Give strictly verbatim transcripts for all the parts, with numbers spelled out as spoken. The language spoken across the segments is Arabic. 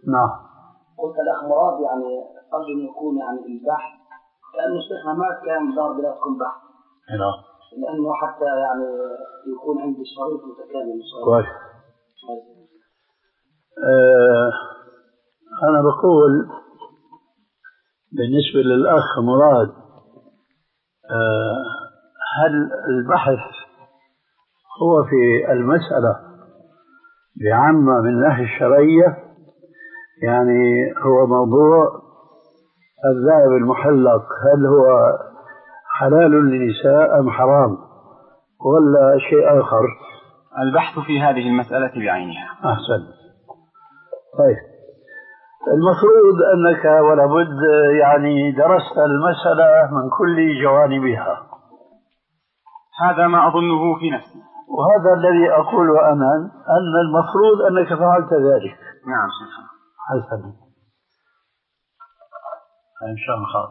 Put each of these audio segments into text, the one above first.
نعم. قلت الأخ مراد يعني أرجو أن يكون يعني البحث لأنه شيخنا ما كان دار بلا تكون بحث. نعم. لأنه حتى يعني يكون عندي شريط متكامل. كويس. آه أنا بقول بالنسبة للأخ مراد، آه هل البحث هو في المسألة بعامة من ناحية الشرعية، يعني هو موضوع الذهب المحلق هل هو حلال للنساء أم حرام ولا شيء آخر؟ البحث في هذه المسألة بعينها. أحسن. طيب المفروض أنك ولا بد يعني درست المسألة من كل جوانبها. هذا ما أظنه في نفسي، وهذا الذي أقوله أنا، أن المفروض أنك فعلت ذلك. نعم شيخ. حسنا إن شاء الله.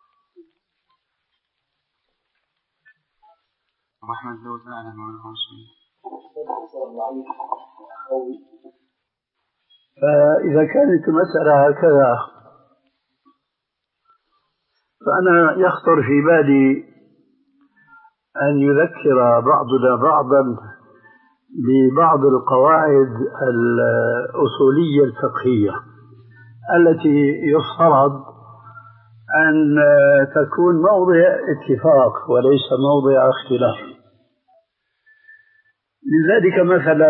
محمد لو تعالى فإذا كانت المسألة هكذا فأنا يخطر في بالي أن يذكر بعضنا بعضا ببعض القواعد الأصولية الفقهية التي يفترض أن تكون موضع اتفاق وليس موضع اختلاف. لذلك مثلا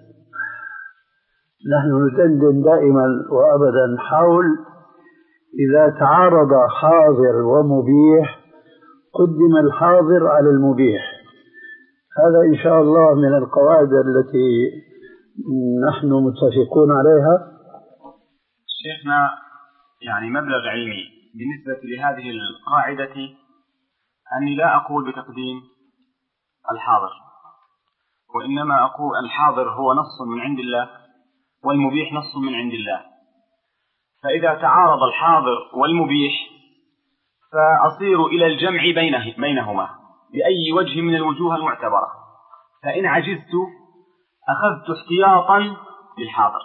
نحن ندندن دائما وأبدا حول إذا تعارض حاضر ومبيح قدم الحاضر على المبيح. هذا إن شاء الله من القواعد التي نحن متفقون عليها. شيخنا يعني مبلغ علمي بالنسبة لهذه القاعدة أني لا أقول بتقديم الحاضر، وإنما أقول الحاضر هو نص من عند الله والمبيح نص من عند الله، فإذا تعارض الحاضر والمبيح فأصير إلى الجمع بينه بينهما بأي وجه من الوجوه المعتبرة، فإن عجزت أخذت احتياطا للحاضر.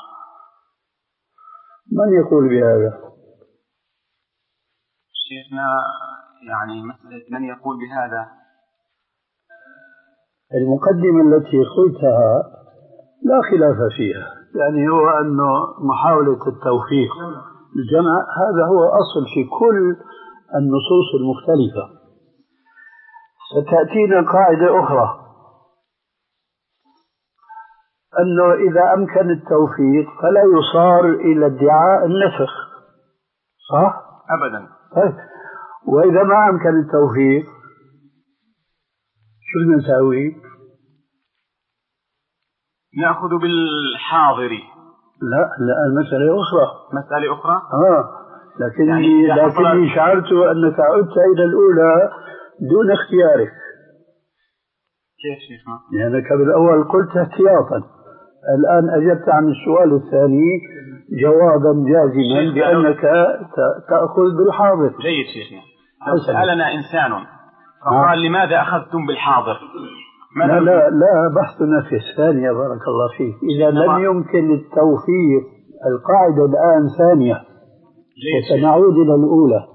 من يقول بهذا؟ شيخنا يعني مسألة من يقول بهذا، المقدمة التي قلتها لا خلاف فيها، يعني هو أنه محاولة التوفيق الجمع هذا هو أصل في كل النصوص المختلفة. ستأتينا قاعدة أخرى أنه إذا أمكن التوفيق فلا يصار إلى ادعاء النسخ، صح؟ أبدا. طيب وإذا ما أمكن التوفيق شو بدنا نسوي؟ نأخذ بالحاضر. لا لا المسألة أخرى. مسألة أخرى؟ آه لكني يعني لكني شعرت أنك عدت إلى الأولى دون اختيارك. كيف شيخنا؟ لأنك بالأول قلت احتياطا، الآن أجبت عن السؤال الثاني جوابا جازما بأنك تأخذ بالحاضر. جيد شيخنا. لو سألنا إنسان فقال لماذا أخذتم بالحاضر؟ لا لا لا بحثنا في الثانية بارك الله فيك. إذا لم يمكن التوفيق القاعدة الآن ثانية وسنعود إلى الأولى.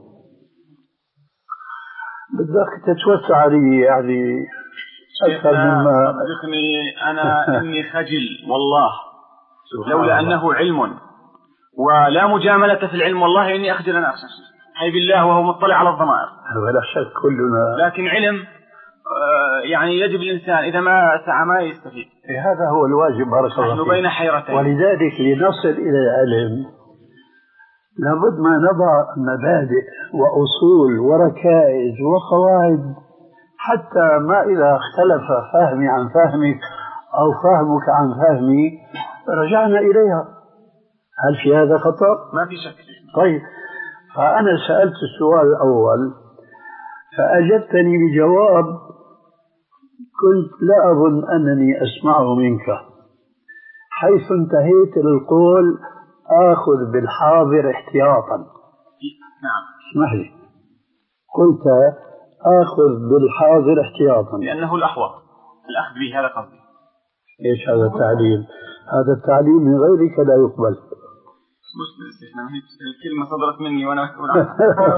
بدك تتوسع لي يعني أكثر مما صدقني أنا إني خجل والله، لولا أنه علم ولا مجاملة في العلم والله إني أخجل أنا أخشى حي بالله وهو مطلع على الضمائر. ولا شك كلنا، لكن علم يعني يجب الإنسان إذا ما سعى ما يستفيد. هذا هو الواجب بارك الله فيك. نحن بين حيرتين، ولذلك لنصل إلى العلم لابد ما نضع مبادئ وأصول وركائز وقواعد حتى ما إذا اختلف فهمي عن فهمك أو فهمك عن فهمي رجعنا إليها. هل في هذا خطأ؟ ما في شك. طيب فأنا سألت السؤال الأول فأجبتني بجواب كنت لا أظن أنني أسمعه منك، حيث انتهيت للقول آخذ بالحاضر احتياطا. نعم اسمح لي، قلت آخذ بالحاضر احتياطا لأنه الأحوط الأخذ به، هذا قصدي. إيش هذا التعليم؟ هذا التعليم من غيرك لا يقبل. الكلمة صدرت مني وأنا مسؤول عنها.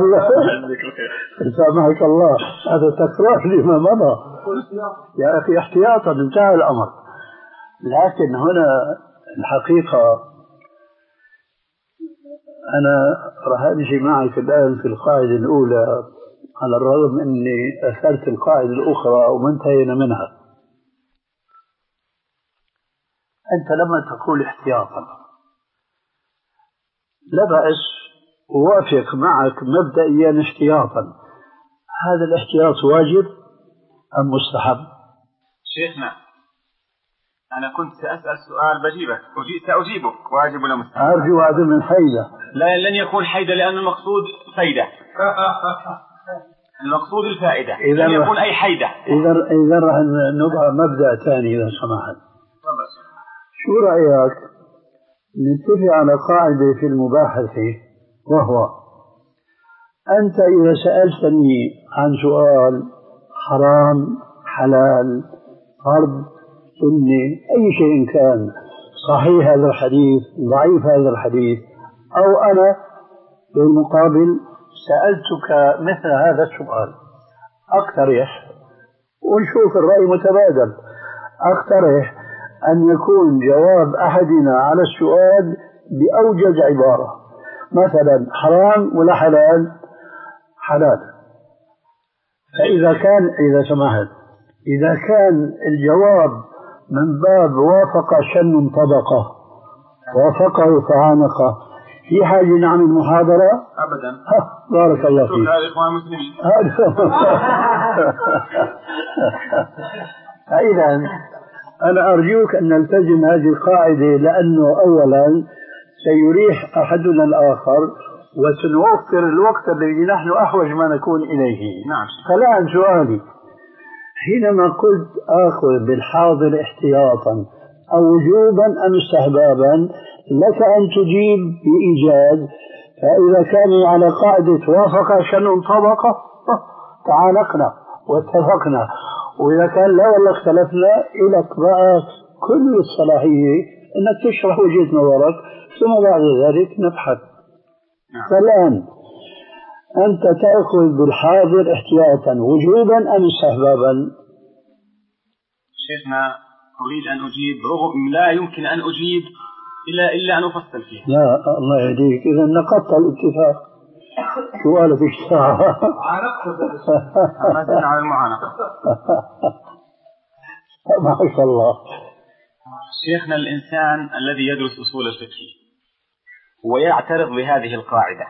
سامحك الله، هذا تكرار لما مضى يا أخي، احتياطا انتهى الأمر. لكن هنا الحقيقة أنا راح أمشي معك الآن في القاعدة الأولى، على الرغم أني أثرت القاعدة الأخرى وما انتهينا منها. أنت لما تقول احتياطا لا بأس، أوافق معك مبدئيا احتياطا. هذا الاحتياط واجب أم مستحب؟ شيخنا أنا كنت سأسأل سؤال بجيبك، سأجيبك واجب ولا مستحب؟ أرجو عدم الحيدة. لا، لن يكون حيدة لأن المقصود فايدة. المقصود الفائدة، لن يكون أي حيدة. إذا إذا راح نضع مبدأ ثاني إذا سمحت. شو رأيك نتفق على قاعدة في المباحثة، وهو أنت إذا سألتني عن سؤال حرام حلال فرض سنة أي شيء كان، صحيح هذا الحديث ضعيف هذا الحديث، أو أنا بالمقابل سألتك مثل هذا السؤال، أقترح ونشوف الرأي متبادل، أقترح أن يكون جواب أحدنا على السؤال بأوجز عبارة، مثلا حرام ولا حلال؟ حلال. فإذا كان إذا سمحت إذا كان الجواب من باب وافق شن طبقة وافقه فعانقه، في حاجة نعمل محاضرة؟ أبدا. بارك الله فيك. هذا إخوان المسلمين. فإذا أنا أرجوك أن نلتزم هذه القاعدة، لأنه أولا سيريح أحدنا الآخر وسنوفر الوقت الذي نحن أحوج ما نكون إليه. نعم. فالآن سؤالي، حينما قلت آخذ بالحاضر احتياطا أو وجوبا أم استحبابا، لك أن تجيب بإيجاز. فإذا كانوا على قاعدة وافق شن طبقة تعانقنا واتفقنا، وإذا كان لا والله اختلفنا، إلك بقى كل الصلاحية أنك تشرح وجهة نظرك، ثم بعد ذلك نبحث. فالآن أنت تأخذ بالحاضر احتياطا وجوبا أم استحبابا؟ شيخنا أريد أن أجيب، رغم لا يمكن أن أجيب إلا إلا أن أفصل فيه. لا الله يهديك، إذا نقضت الاتفاق. سؤالك ايش ساعة؟ ما زلنا على المعانقة. ما شاء الله. شيخنا الإنسان الذي يدرس أصول الفقه ويعترض بهذه القاعدة،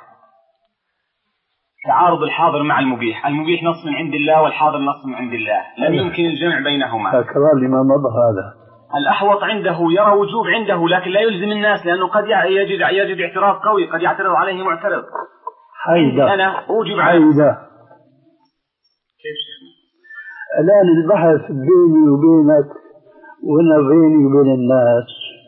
تعارض الحاضر مع المبيح، المبيح نص من عند الله والحاضر نص من عند الله، لم يمكن الجمع بينهما. تكرار لما مضى هذا. الأحوط عنده يرى وجوب عنده، لكن لا يلزم الناس، لأنه قد يجد يجد اعتراض قوي، قد يعترض عليه معترض. حيدة. أنا أوجب على حيدة. كيف شيخنا؟ الآن البحث بيني وبينك ولا بيني وبين الناس؟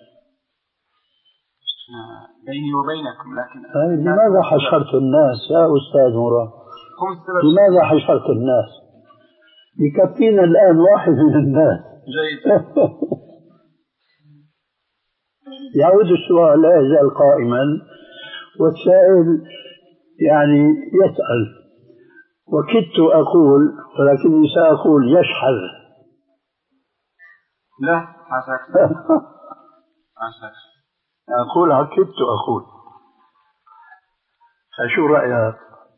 بيني وبينكم، لكن لماذا حشرت الناس يا أستاذ مراد؟ لماذا حشرت الناس؟ يكفينا الآن واحد من الناس. جيد. يعود السؤال لا يزال قائما، والسائل يعني يسأل، وكدت أقول ولكني سأقول يشحذ. لا حاشاك. حاشاك. أقول عكدت أقول. فشو رأيك؟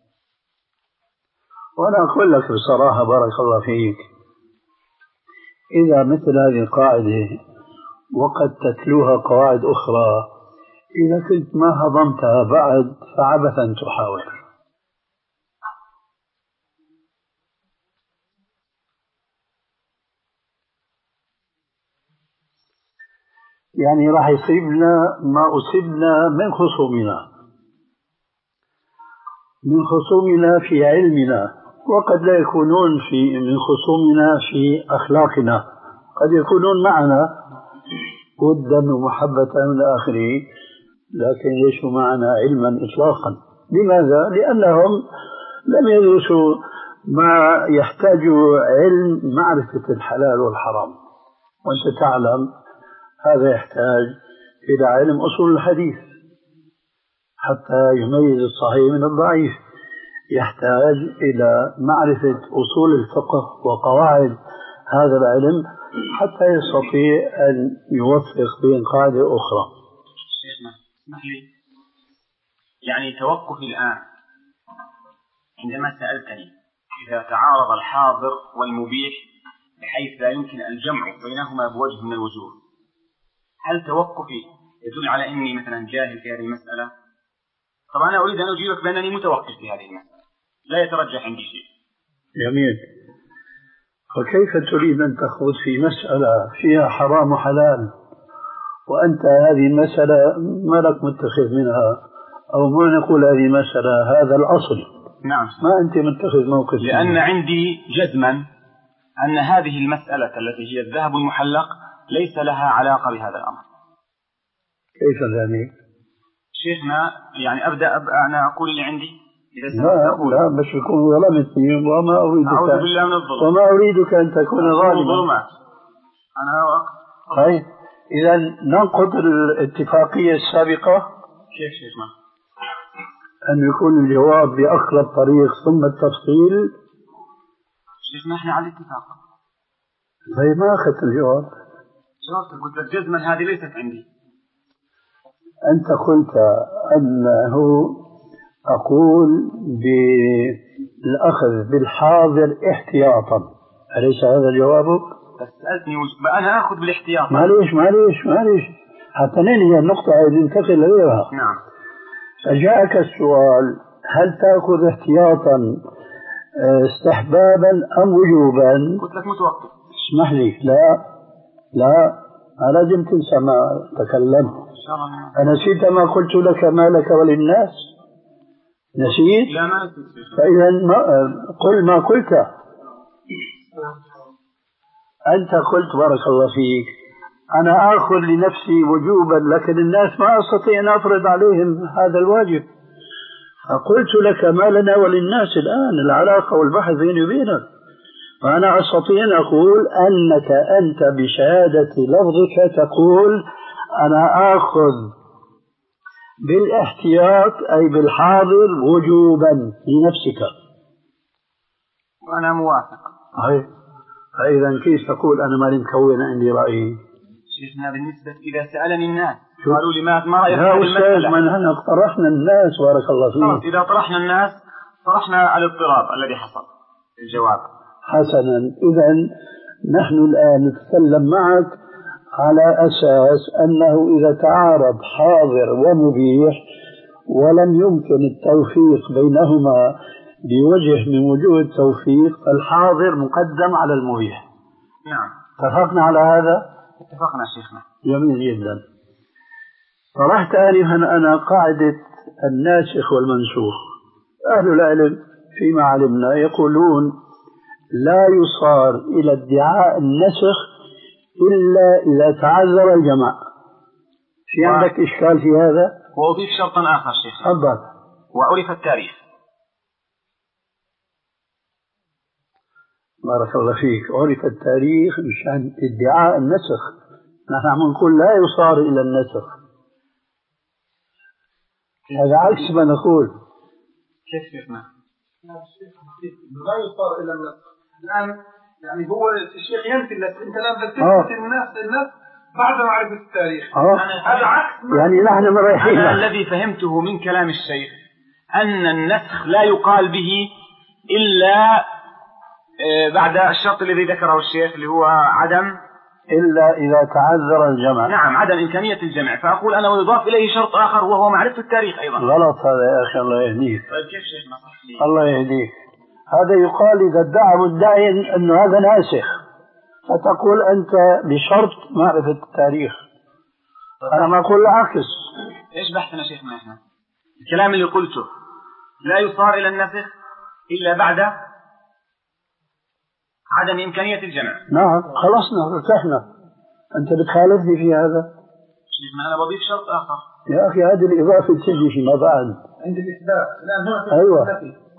وأنا أقول لك بصراحة بارك الله فيك، إذا مثل هذه القاعدة وقد تتلوها قواعد أخرى، إذا كنت ما هضمتها بعد فعبثا تحاول. يعني راح يصيبنا ما أصبنا من خصومنا من خصومنا في علمنا، وقد لا يكونون في من خصومنا في أخلاقنا، قد يكونون معنا ودا ومحبة إلى آخره، لكن ليسوا معنا علما إطلاقا. لماذا؟ لأنهم لم يدرسوا ما يحتاج علم معرفة الحلال والحرام، وأنت تعلم هذا يحتاج إلى علم أصول الحديث، حتى يميز الصحيح من الضعيف، يحتاج إلى معرفة أصول الفقه وقواعد هذا العلم حتى يستطيع أن يوفق بين قاعدة أخرى. شيخنا اسمح لي، يعني توقفي الآن عندما سألتني إذا تعارض الحاضر والمبيح بحيث لا يمكن الجمع بينهما بوجه من الوجوه، هل توقفي يدل على أني مثلا جاهل في هذه المسألة؟ طبعا أنا أريد أن أجيبك بأنني متوقف في هذه المسألة، لا يترجح عندي شيء. جميل. وكيف تريد أن تخوض في مسألة فيها حرام وحلال وأنت هذه المسألة ما لك متخذ منها، أو ما نقول هذه مسألة هذا الأصل؟ نعم. ما أنت متخذ موقف؟ لأن منها. عندي جزما أن هذه المسألة التي هي الذهب المحلق ليس لها علاقة بهذا الأمر. كيف ذلك؟ شيخنا يعني أبدأ, أبدأ أنا أقول اللي عندي. إذا لا أقول. لا بس يكون ظلمتني وما أريدك. أعوذ بالله من الظلم. وما أريدك أن تكون ظالما. أنا طيب إذا ننقض الاتفاقية السابقة. كيف شيخنا؟ أن يكون الجواب بأقرب طريق ثم التفصيل. شيخنا إحنا على الاتفاق. طيب ما أخذت الجواب. جوابتك قلت لك جزما هذه ليست عندي. أنت قلت أنه أقول بالأخذ بالحاضر احتياطا، أليس هذا جوابك؟ بس سألتني أنا أخذ بالاحتياط. معليش معليش معليش حتى ننهي النقطة هذه ننتقل لغيرها. نعم. فجاءك السؤال هل تأخذ احتياطا استحبابا أم وجوبا؟ قلت لك متوقف. اسمح لي، لا لا ما لازم تنسى ما تكلمت. أنسيت ما قلت لك ما لك وللناس؟ نسيت؟ لا ما نسيت. فإذا ما قل ما قلت. أنت قلت بارك الله فيك أنا آخذ لنفسي وجوبا لكن الناس ما أستطيع أن أفرض عليهم هذا الواجب، فقلت لك ما لنا وللناس الآن العلاقة والبحث بيني وبينك، وأنا أستطيع أن أقول أنك أنت بشهادة لفظك تقول أنا آخذ بالاحتياط أي بالحاضر وجوبا لنفسك، وأنا موافق. أي فإذا كيف تقول أنا ما لي مكون عندي رأيي؟ شيخنا بالنسبة إذا سألني الناس قالوا لي ما ما رأيك في المسألة؟ من هنا اقترحنا الناس بارك الله فيك. إذا طرحنا الناس طرحنا الاضطراب الذي حصل الجواب. حسنا، إذا نحن الآن نتكلم معك على أساس أنه إذا تعارض حاضر ومبيح ولم يمكن التوفيق بينهما بوجه من وجوه التوفيق فالحاضر مقدم على المبيح. نعم. اتفقنا على هذا؟ اتفقنا شيخنا. جميل جدا. طرحت آنفا أنا قاعدة الناسخ والمنسوخ. أهل العلم فيما علمنا يقولون لا يصار إلى ادعاء النسخ إلا إذا تعذر الجمع. في و... عندك إشكال في هذا؟ وأضيف شرطا آخر شيخ. تفضل. وعرف التاريخ. بارك الله فيك. عرف التاريخ مشان ادعاء النسخ. نحن عم نقول لا يصار إلى النسخ، هذا عكس ما نقول. كيف شيخنا؟ لا يصار إلى النسخ الآن، يعني هو الشيخ ينفي النسخ، أنت الآن بتثبت الناس النسخ بعد معرفة التاريخ. هذا عكس يعني نحن مريحين. الذي فهمته من كلام الشيخ أن النسخ لا يقال به إلا بعد الشرط الذي ذكره الشيخ اللي هو عدم إلا إذا تعذر الجمع. نعم، عدم إمكانية الجمع. فأقول أنا ويضاف إليه شرط آخر وهو معرفة التاريخ أيضا. غلط هذا يا أخي، الله يهديك. طيب كيف شيخنا؟ صح. الله يهديك. هذا يقال إذا ادعى مدعي أن هذا ناسخ فتقول أنت بشرط معرفة التاريخ. أنا ما أقول العكس. إيش بحثنا شيخنا إحنا؟ الكلام اللي قلته لا يصار إلى النسخ إلا بعد عدم إمكانية الجمع. نعم خلصنا ارتحنا. أنت بتخالفني في هذا؟ شيخنا أنا بضيف شرط آخر. يا أخي هذه الإضافة تجي فيما بعد عند الإثبات. أيوة.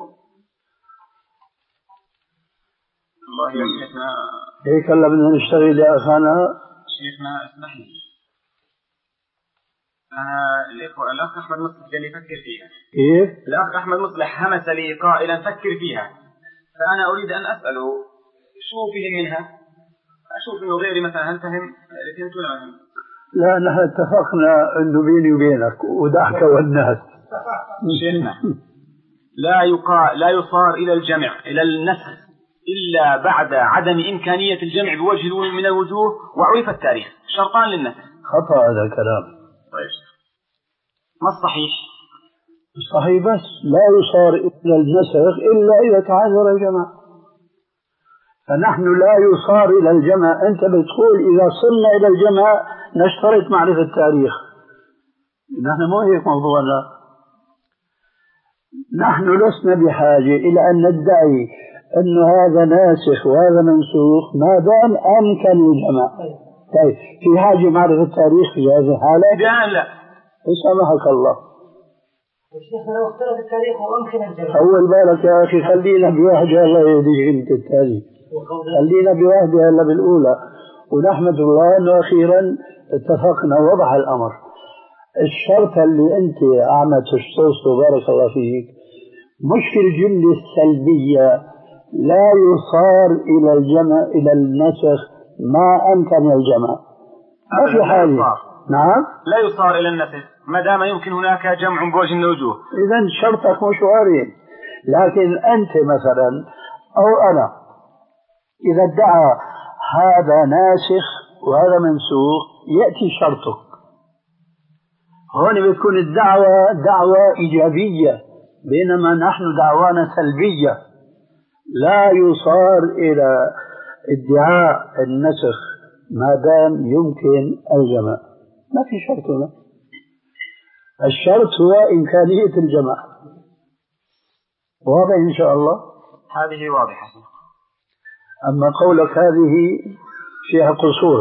الله يا شيخنا. هيك هلا بدنا نشتغل يا أخانا. شيخنا اسمح لي. أنا الإخوة الأخ أحمد مصلح قال لي فكر فيها. كيف؟ الأخ أحمد مصلح همس لي قائلا فكر فيها، فأنا أريد أن أسأله شو فهم منها؟ أشوف إنه غيري مثلا هل فهم الاثنين ولا ما فهم؟ لا نحن اتفقنا إنه بيني وبينك ودعك والناس. شيخنا لا يقال لا يصار إلى الجمع إلى النسخ إلا بعد عدم إمكانية الجمع بوجه من الوجوه وعرف التاريخ، شرطان للنسخ. خطأ هذا الكلام. طيب ما الصحيح؟ صحيح، بس لا يصار إلى النسخ إلا إذا تعذر الجمع، فنحن لا يصار إلى الجمع. أنت بتقول إذا صرنا إلى الجمع نشترط معرفة التاريخ، نحن مو هيك موضوعنا. نحن لسنا بحاجة إلى أن ندعي أن هذا ناسخ وهذا منسوخ ما دام أمكن الجمع. طيب في حاجة معرفة التاريخ في هذه الحالة؟ لا لا سامحك الله. الشيخ لو اختلف التاريخ وأمكن الجمع. أول بالك يا أخي خلينا بواحدة، الله يهديك أنت التاريخ، خلينا بواحدة هلا بالأولى، ونحمد الله أنه أخيرا اتفقنا ووضح الأمر. الشرط اللي أنت أعمى تشتوصه بارك الله فيك مش في الجملة السلبية لا يصار إلى الجمع إلى النسخ ما أمكن الجمع، ما في حاجة. نعم لا يصار إلى النسخ ما دام يمكن هناك جمع بوجه من الوجوه. إذن شرطك مش وارد. لكن أنت مثلا أو أنا إذا ادعى هذا ناسخ وهذا منسوخ يأتي شرطك، هون بتكون الدعوة دعوة إيجابية بينما نحن دعوانا سلبية. لا يصار إلى ادعاء النسخ ما دام يمكن الجمع، ما في شرط هنا. الشرط هو إمكانية الجمع. واضح إن شاء الله؟ هذه واضحة. أما قولك هذه فيها قصور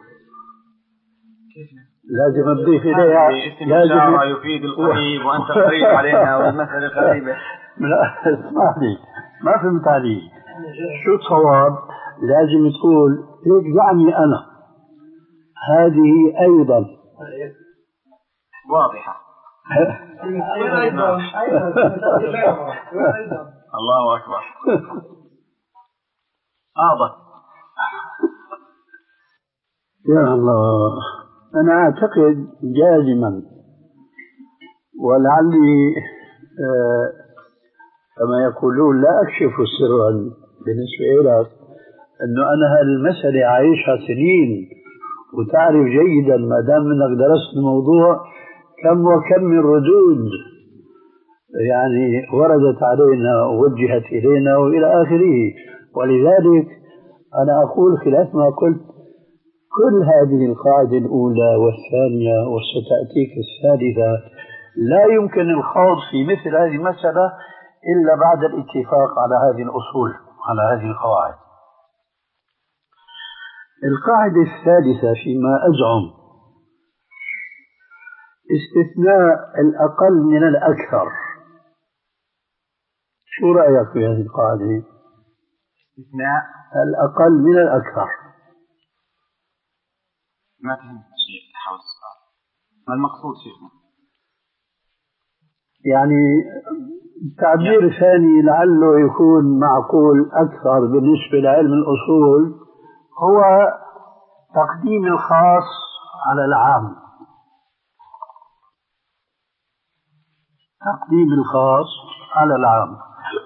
لازم نضيف إليها لازم يفيد القريب وأنت قريب علينا والمسألة قريبة. لا اسمح لي ما فهمت علي شو الصواب. لازم تقول هيك زعمي أنا، هذه أيضا واضحة. الله أكبر. آضة يا الله. أنا أعتقد جازما ولعلي آه كما يقولون لا أكشف سرا بالنسبة لك أنه أنا هالمسألة عايشها سنين وتعرف جيدا ما دام أنك درست الموضوع كم وكم من ردود يعني وردت علينا ووجهت إلينا وإلى آخره. ولذلك أنا أقول خلاف ما قلت كل هذه القاعدة الأولى والثانية وستأتيك الثالثة لا يمكن الخوض في مثل هذه المسألة إلا بعد الاتفاق على هذه الأصول على هذه القواعد. القاعدة الثالثة فيما أزعم استثناء الأقل من الأكثر. شو رأيك في هذه القاعدة؟ استثناء الأقل من الأكثر. ما فهمت شيء حول السؤال. ما المقصود شيخنا؟ يعني تعبير ثاني لعله يكون معقول أكثر بالنسبة لعلم الأصول هو تقديم الخاص على العام. تقديم الخاص على العام.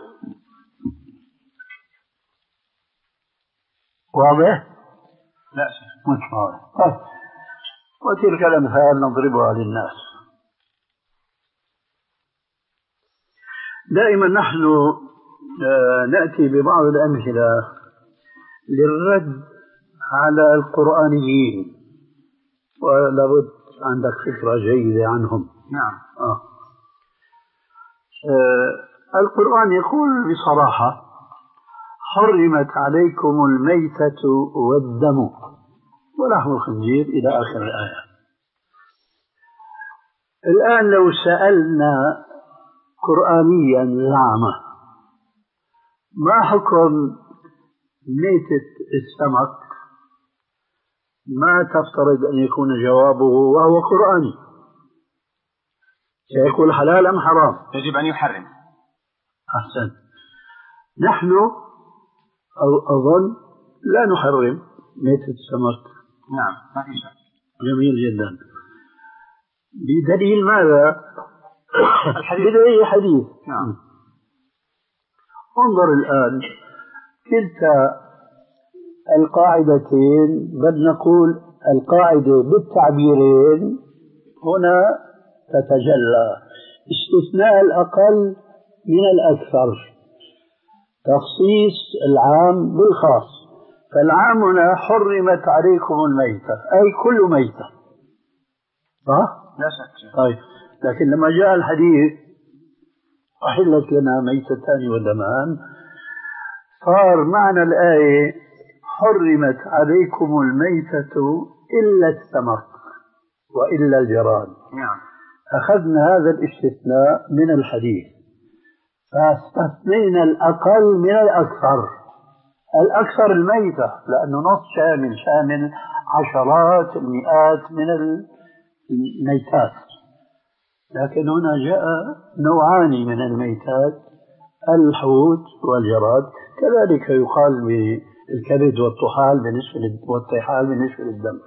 واضح؟ لا شيخ مش واضح. طيب وتلك الأمثال نضربها للناس. دائما نحن نأتي ببعض الأمثلة للرد على القرآنيين ولابد عندك فكرة جيدة عنهم. نعم. آه. آه. القرآن يقول بصراحة حرمت عليكم الميتة والدم ولحم الخنزير إلى آخر الآية. الآن لو سألنا قرآنيا زعمة ما حكم ميتة السمك ما تفترض أن يكون جوابه وهو قرآني سيكون حلال أم حرام؟ يجب أن يحرم. أحسن. نحن أظن لا نحرم ميتة السمك. نعم ما في شك. جميل جدا. بدليل ماذا؟ الحديث. بدليل حديث. نعم. انظر الآن كلتا القاعدتين، بل نقول القاعدة بالتعبيرين هنا تتجلى. استثناء الأقل من الأكثر، تخصيص العام بالخاص. فالعام هنا حرمت عليكم الميتة، أي كل ميتة، صح؟ لا شك. طيب، لكن لما جاء الحديث أحلت لنا ميتتان ودمان، صار معنى الآية حرمت عليكم الميتة إلا السمك وإلا الجراد. نعم. أخذنا هذا الاستثناء من الحديث فاستثنينا الأقل من الأكثر. الأكثر الميتة، لأنه نص شامل شامل عشرات المئات من الميتات. لكن هنا جاء نوعان من الميتات، الحوت والجراد. كذلك يقال بالكبد والطحال بالنسبة والطحال بالنسبة للدم.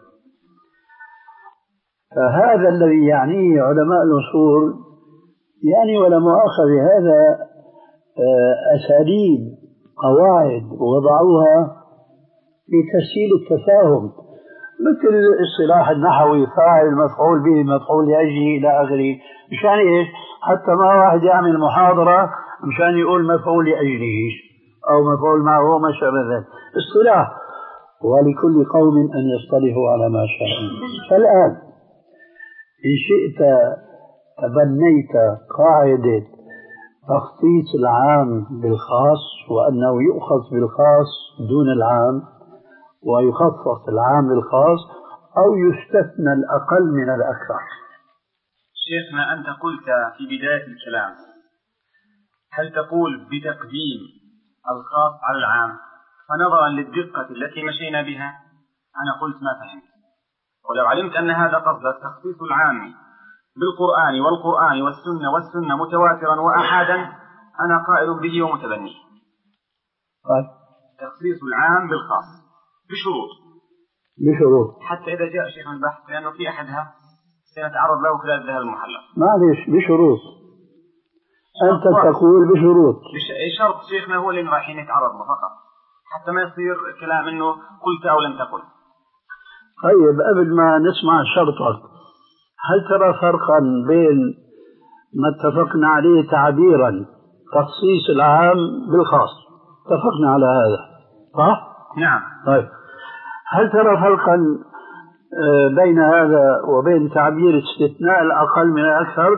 فهذا الذي يعنيه علماء الأصول، يعني ولا مؤاخذة هذا أساليب قواعد وضعوها لتسهيل التفاهم، مثل الاصطلاح النحوي فاعل مفعول به مفعول لأجله إلى آخره. مشان إيش؟ حتى ما واحد يعمل محاضرة مشان يقول مفعول لأجله أو مفعول معه وما شابه ذلك. اصطلاح، ولكل قوم أن يصطلحوا على ما شاءوا. فالآن إن شئت تبنيت قاعدة تخصيص العام بالخاص، وأنه يؤخذ بالخاص دون العام ويخصص العام بالخاص، أو يستثنى الأقل من الأكثر. شيخنا أنت قلت في بداية الكلام، هل تقول بتقديم الخاص على العام؟ فنظرا للدقة التي مشينا بها أنا قلت ما فهمت. ولو علمت أن هذا قصدك تخصيص العام بالقرآن والقرآن والسنة والسنة متواترا وأحادا، أنا قائل به ومتبنيه. طيب. تخصيص العام بالخاص بشروط. بشروط. حتى إذا جاء شيخ البحث، لأنه في أحدها سنتعرض له خلال ذهب المحلق. معلش بشروط. أنت تقول بشروط. شرط شيخنا هو اللي رايحين نتعرض له فقط، حتى ما يصير كلام إنه قلت أو لم تقل. طيب، قبل ما نسمع شرطك، هل ترى فرقا بين ما اتفقنا عليه تعبيرا تخصيص العام بالخاص؟ اتفقنا على هذا صح؟ نعم. طيب، هل ترى فرقا بين هذا وبين تعبير استثناء الأقل من الأكثر؟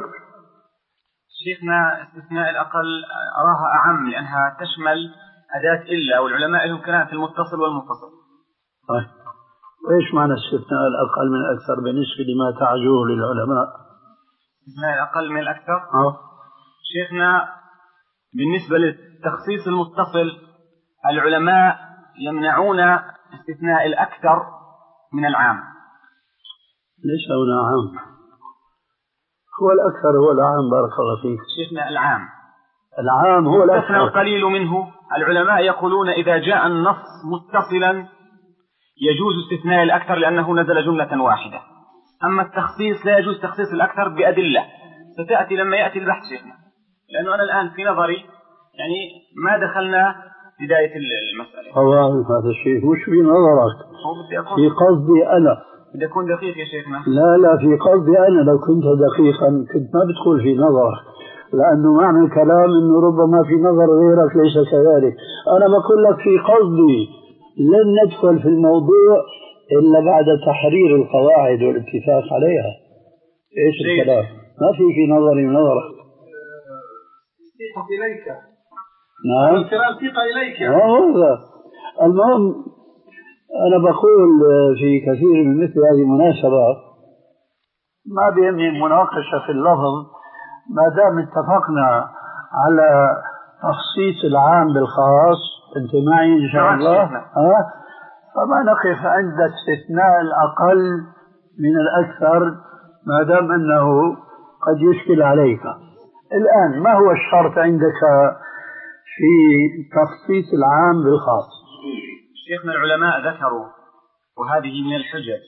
شيخنا استثناء الأقل أراها أعم، لأنها تشمل أداة إلا، والعلماء لهم كلام في المتصل والمنفصل. طيب، وإيش معنى استثناء الأقل من الأكثر بالنسبة لما تعجوه للعلماء؟ استثناء الأقل من الأكثر؟ أه. شيخنا بالنسبة للتخصيص المتصل، العلماء يمنعون استثناء الأكثر من العام. ليس هنا عام، هو الأكثر هو العام. بارك الله فيك. شيخنا العام العام هو الأكثر، القليل منه. العلماء يقولون إذا جاء النص متصلا يجوز استثناء الأكثر لأنه نزل جملة واحدة. أما التخصيص لا يجوز تخصيص الأكثر بأدلة ستأتي لما يأتي البحث شيخنا، لأنه أنا الآن في نظري يعني ما دخلنا بداية المسألة. والله هذا الشيء مش في نظرك، في قصدي أنا. بدي أكون دقيق يا شيخنا. لا لا، في قصدي أنا. لو كنت دقيقا كنت ما بتقول في نظرك، لأنه معنى الكلام أنه ربما في نظر غيرك ليس كذلك. أنا بقول لك في قصدي لن ندخل في الموضوع إلا بعد تحرير القواعد والاتفاق عليها. إيش الكلام؟ ما في في نظري ونظرك. ثقة إليك. نعم. الكلام ثقة إليك. هذا المهم. أنا بقول في كثير من مثل هذه المناسبات ما بيهمني المناقشة في اللفظ ما دام اتفقنا على تخصيص العام بالخاص. أنت معي إن شاء الله؟ ها؟ فما نقف عند استثناء الأقل من الأكثر ما دام أنه قد يشكل عليك. الآن ما هو الشرط عندك في تخصيص العام بالخاص؟ شيخنا العلماء ذكروا، وهذه من الحجج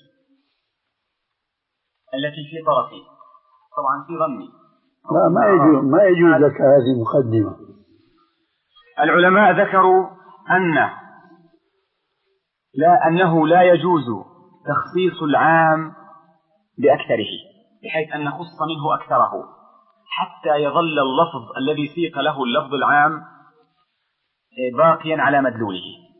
التي في طرفي طبعا في ظني، لا ما يجوز ما يجوز لك هذه مقدمة. العلماء ذكروا أن لا أنه لا يجوز تخصيص العام بأكثره، بحيث أن نخص منه أكثره حتى يظل اللفظ الذي سيق له اللفظ العام باقيا على مدلوله.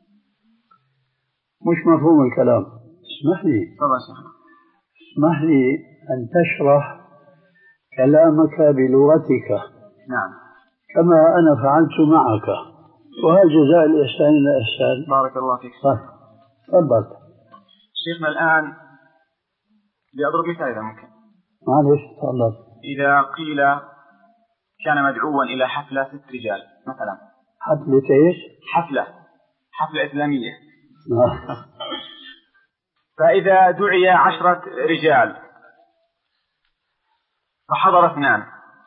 مش مفهوم الكلام. اسمح لي اسمح لي أن تشرح كلامك بلغتك. نعم. كما أنا فعلت معك، وهذا جزاء الإحسان إلى إحسان. بارك الله فيك. تفضل. شيخنا الآن بأضرب مثال إذا ممكن. معلش تفضل. إذا قيل كان مدعوا إلى حفلة ست رجال مثلا. حفلة إيش؟ حفلة حفلة إسلامية. فإذا دعي عشرة رجال فحضر اثنان،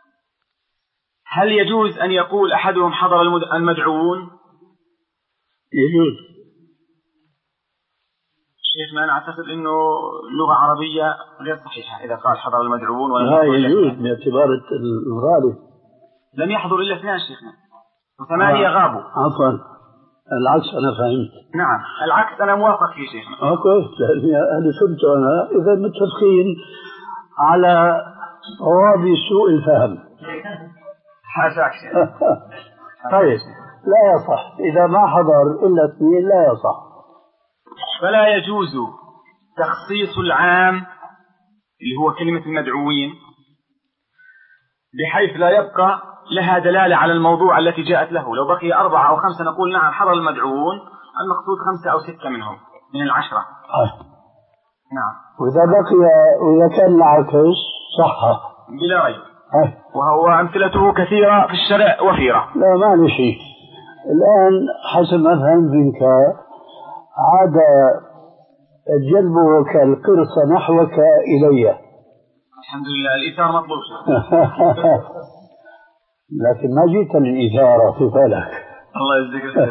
هل يجوز أن يقول أحدهم حضر المدعوون؟ يجوز. شيخنا أنا أعتقد أنه لغة عربية غير صحيحة إذا قال حضر المدعوون ولا لا يجوز باعتبار الغالب. لم يحضر إلا اثنان شيخنا وثمانية غابوا. عفوا العكس أنا فهمت. نعم العكس أنا موافق فيه شيخنا. آه كويس، لأني أنا فهمت أنا إذا متفقين على صواب سوء الفهم. حاشاك شيخ. طيب لا يصح إذا ما حضر إلا اثنين، لا يصح. فلا يجوز تخصيص العام اللي هو كلمة المدعوين بحيث لا يبقى لها دلالة على الموضوع التي جاءت له. لو بقي أربعة أو خمسة نقول نعم حضر المدعوون، المقصود خمسة أو ستة منهم من العشرة. آه. نعم. وإذا بقي وإذا كان العكس صح بلا ريب. آه. وهو أمثلته كثيرة في الشرع وفيرة. لا ما شيء. الآن حسب ما فهمت منك عاد جلبك القرص نحوك إلي. الحمد لله الإثار مطلوب. لكن ما جئت للإثارة في بالك. الله يجزيك.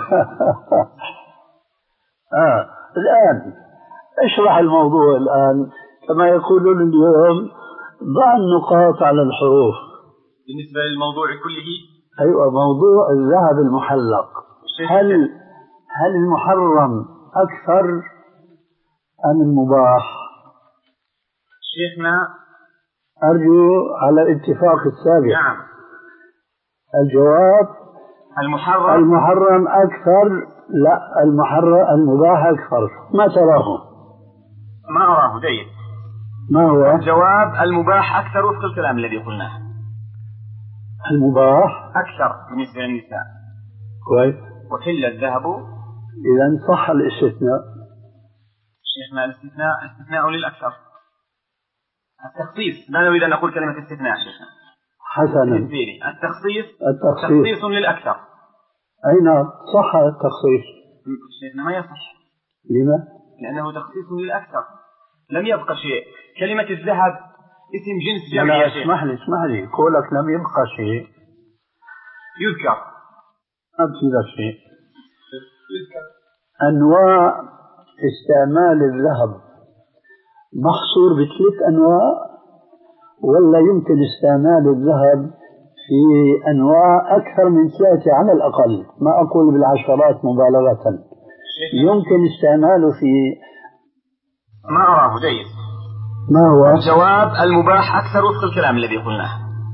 آه الآن اشرح الموضوع الآن كما يقولون اليوم، ضع النقاط على الحروف. بالنسبة للموضوع كله. أيوة موضوع الذهب المحلق، هل هل المحرم أكثر أم المباح؟ شيخنا أرجو على الاتفاق السابق. نعم. الجواب المحرم المحرم أكثر. لا المحرم المباح أكثر. ما تراه؟ ما أراه جيد. ما هو الجواب؟ المباح أكثر وفق الكلام الذي قلناه. المباح أكثر بالنسبة للنساء. كويس. وحل الذهب. إذا صح الاستثناء. شيخنا الاستثناء استثناء للأكثر. التخصيص لا نريد أن نقول كلمة استثناء شيخنا. حسنا. التخصيص التخصيص تخصيص للأكثر. أين صح التخصيص؟ شيخنا ما يصح. لما؟ لأنه تخصيص للأكثر، لم يبقى شيء. كلمة الذهب اسم جنس جمع يا شيخ. اسمح لي اسمح لي قولك لم يبقى شيء يذكر. أبكي ذا شيء. أنواع استعمال الذهب محصور بثلاث أنواع، ولا يمكن استعمال الذهب في أنواع أكثر من ثلاثة على الأقل، ما أقول بالعشرات مبالغة. يمكن استعماله في ما أراه جيد. ما هو الجواب؟ المباح أكثر وفق الكلام الذي قلناه.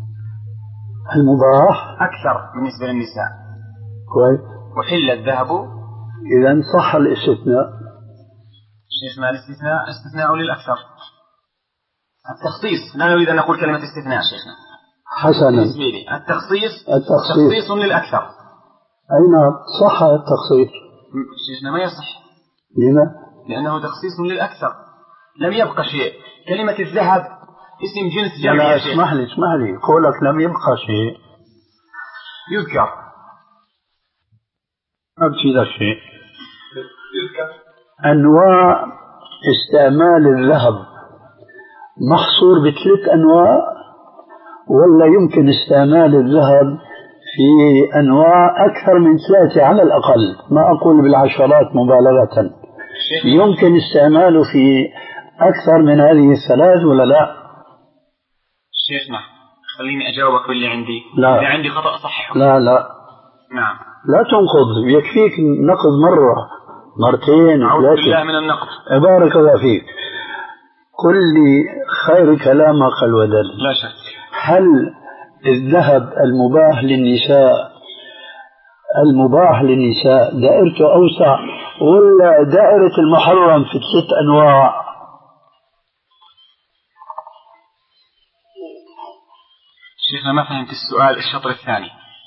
المباح أكثر بالنسبة للنساء. كويس. وحل الذهب. إذا صح الاستثناء. شيخنا الاستثناء استثناء للأكثر. التخصيص لا نريد أن نقول كلمة استثناء شيخنا. حسنا. التخصيص التخصيص تخصيص للأكثر. أين صح التخصيص؟ شيخنا ما يصح. لما؟ لأنه تخصيص للأكثر، لم يبقى شيء. كلمة الذهب اسم جنس جمع يا شيخ. اسمح لي اسمح لي قولك لم يبقى شيء يذكر. أبكي ذا الشيء. أنواع استعمال الذهب محصور بثلاث أنواع، ولا يمكن استعمال الذهب في أنواع أكثر من ثلاثة على الأقل، ما أقول بالعشرات مبالغة، يمكن استعماله في أكثر من هذه الثلاث ولا لا؟ شيخنا خليني أجاوبك باللي عندي. لا. اللي عندي خطأ صححه. لا لا نعم. لا تنقض، يكفيك نقض مرة مرتين أعوذ ثلاثة. بالله من النقد. بارك الله فيك. قل لي خير كلام قال ودل. لا شك. هل الذهب المباح للنساء المباح للنساء دائرته أوسع ولا دائرة المحرم في الست أنواع؟ شيخنا ما فهمت السؤال الشطر الثاني.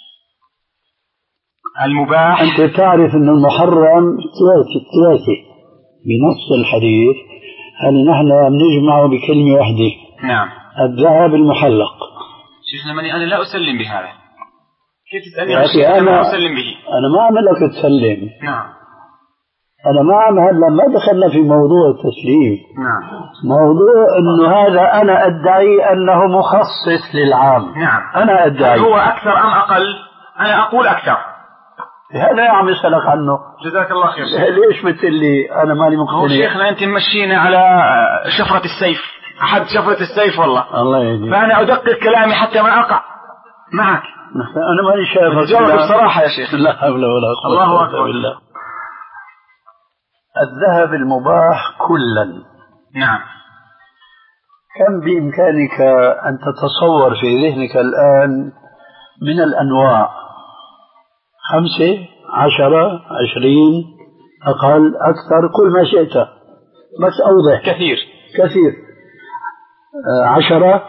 المباح أنت تعرف أن المحرم ثلاثة ثلاثة بنص الحديث، هل نحن نجمع بكلمة واحدة؟ نعم. الذهب المحلق. شيخنا ماني أنا لا أسلم بهذا. كيف تسألني يا عن شيء أخي أنا أنا لا أسلم به؟ أنا ما أعملك تسلم. نعم. أنا ما عم هلا ما دخلنا في موضوع التسليم. نعم. موضوع إنه هذا أنا أدعي أنه مخصص للعام. نعم. أنا أدعي. هو أكثر أم أقل؟ أنا أقول أكثر. هذا يا عم يسألك عنه. جزاك الله خير. ليش بتقول لي أنا مالي مقتنع؟ هو شيخنا أنت مشينا على شفرة السيف، أحد شفرة السيف والله. الله يهديك. فأنا أدقق كلامي حتى ما أقع معك. أنا ماني شايفك. جاوب بصراحة يا شيخ. لا حول ولا قوة الله أكبر. بالله. الذهب المباح كلا. نعم. كم بإمكانك أن تتصور في ذهنك الآن من الأنواع؟ خمسة، عشرة، عشرين، أقل، أكثر، كل ما شئت، بس أوضح. كثير. كثير. آه عشرة.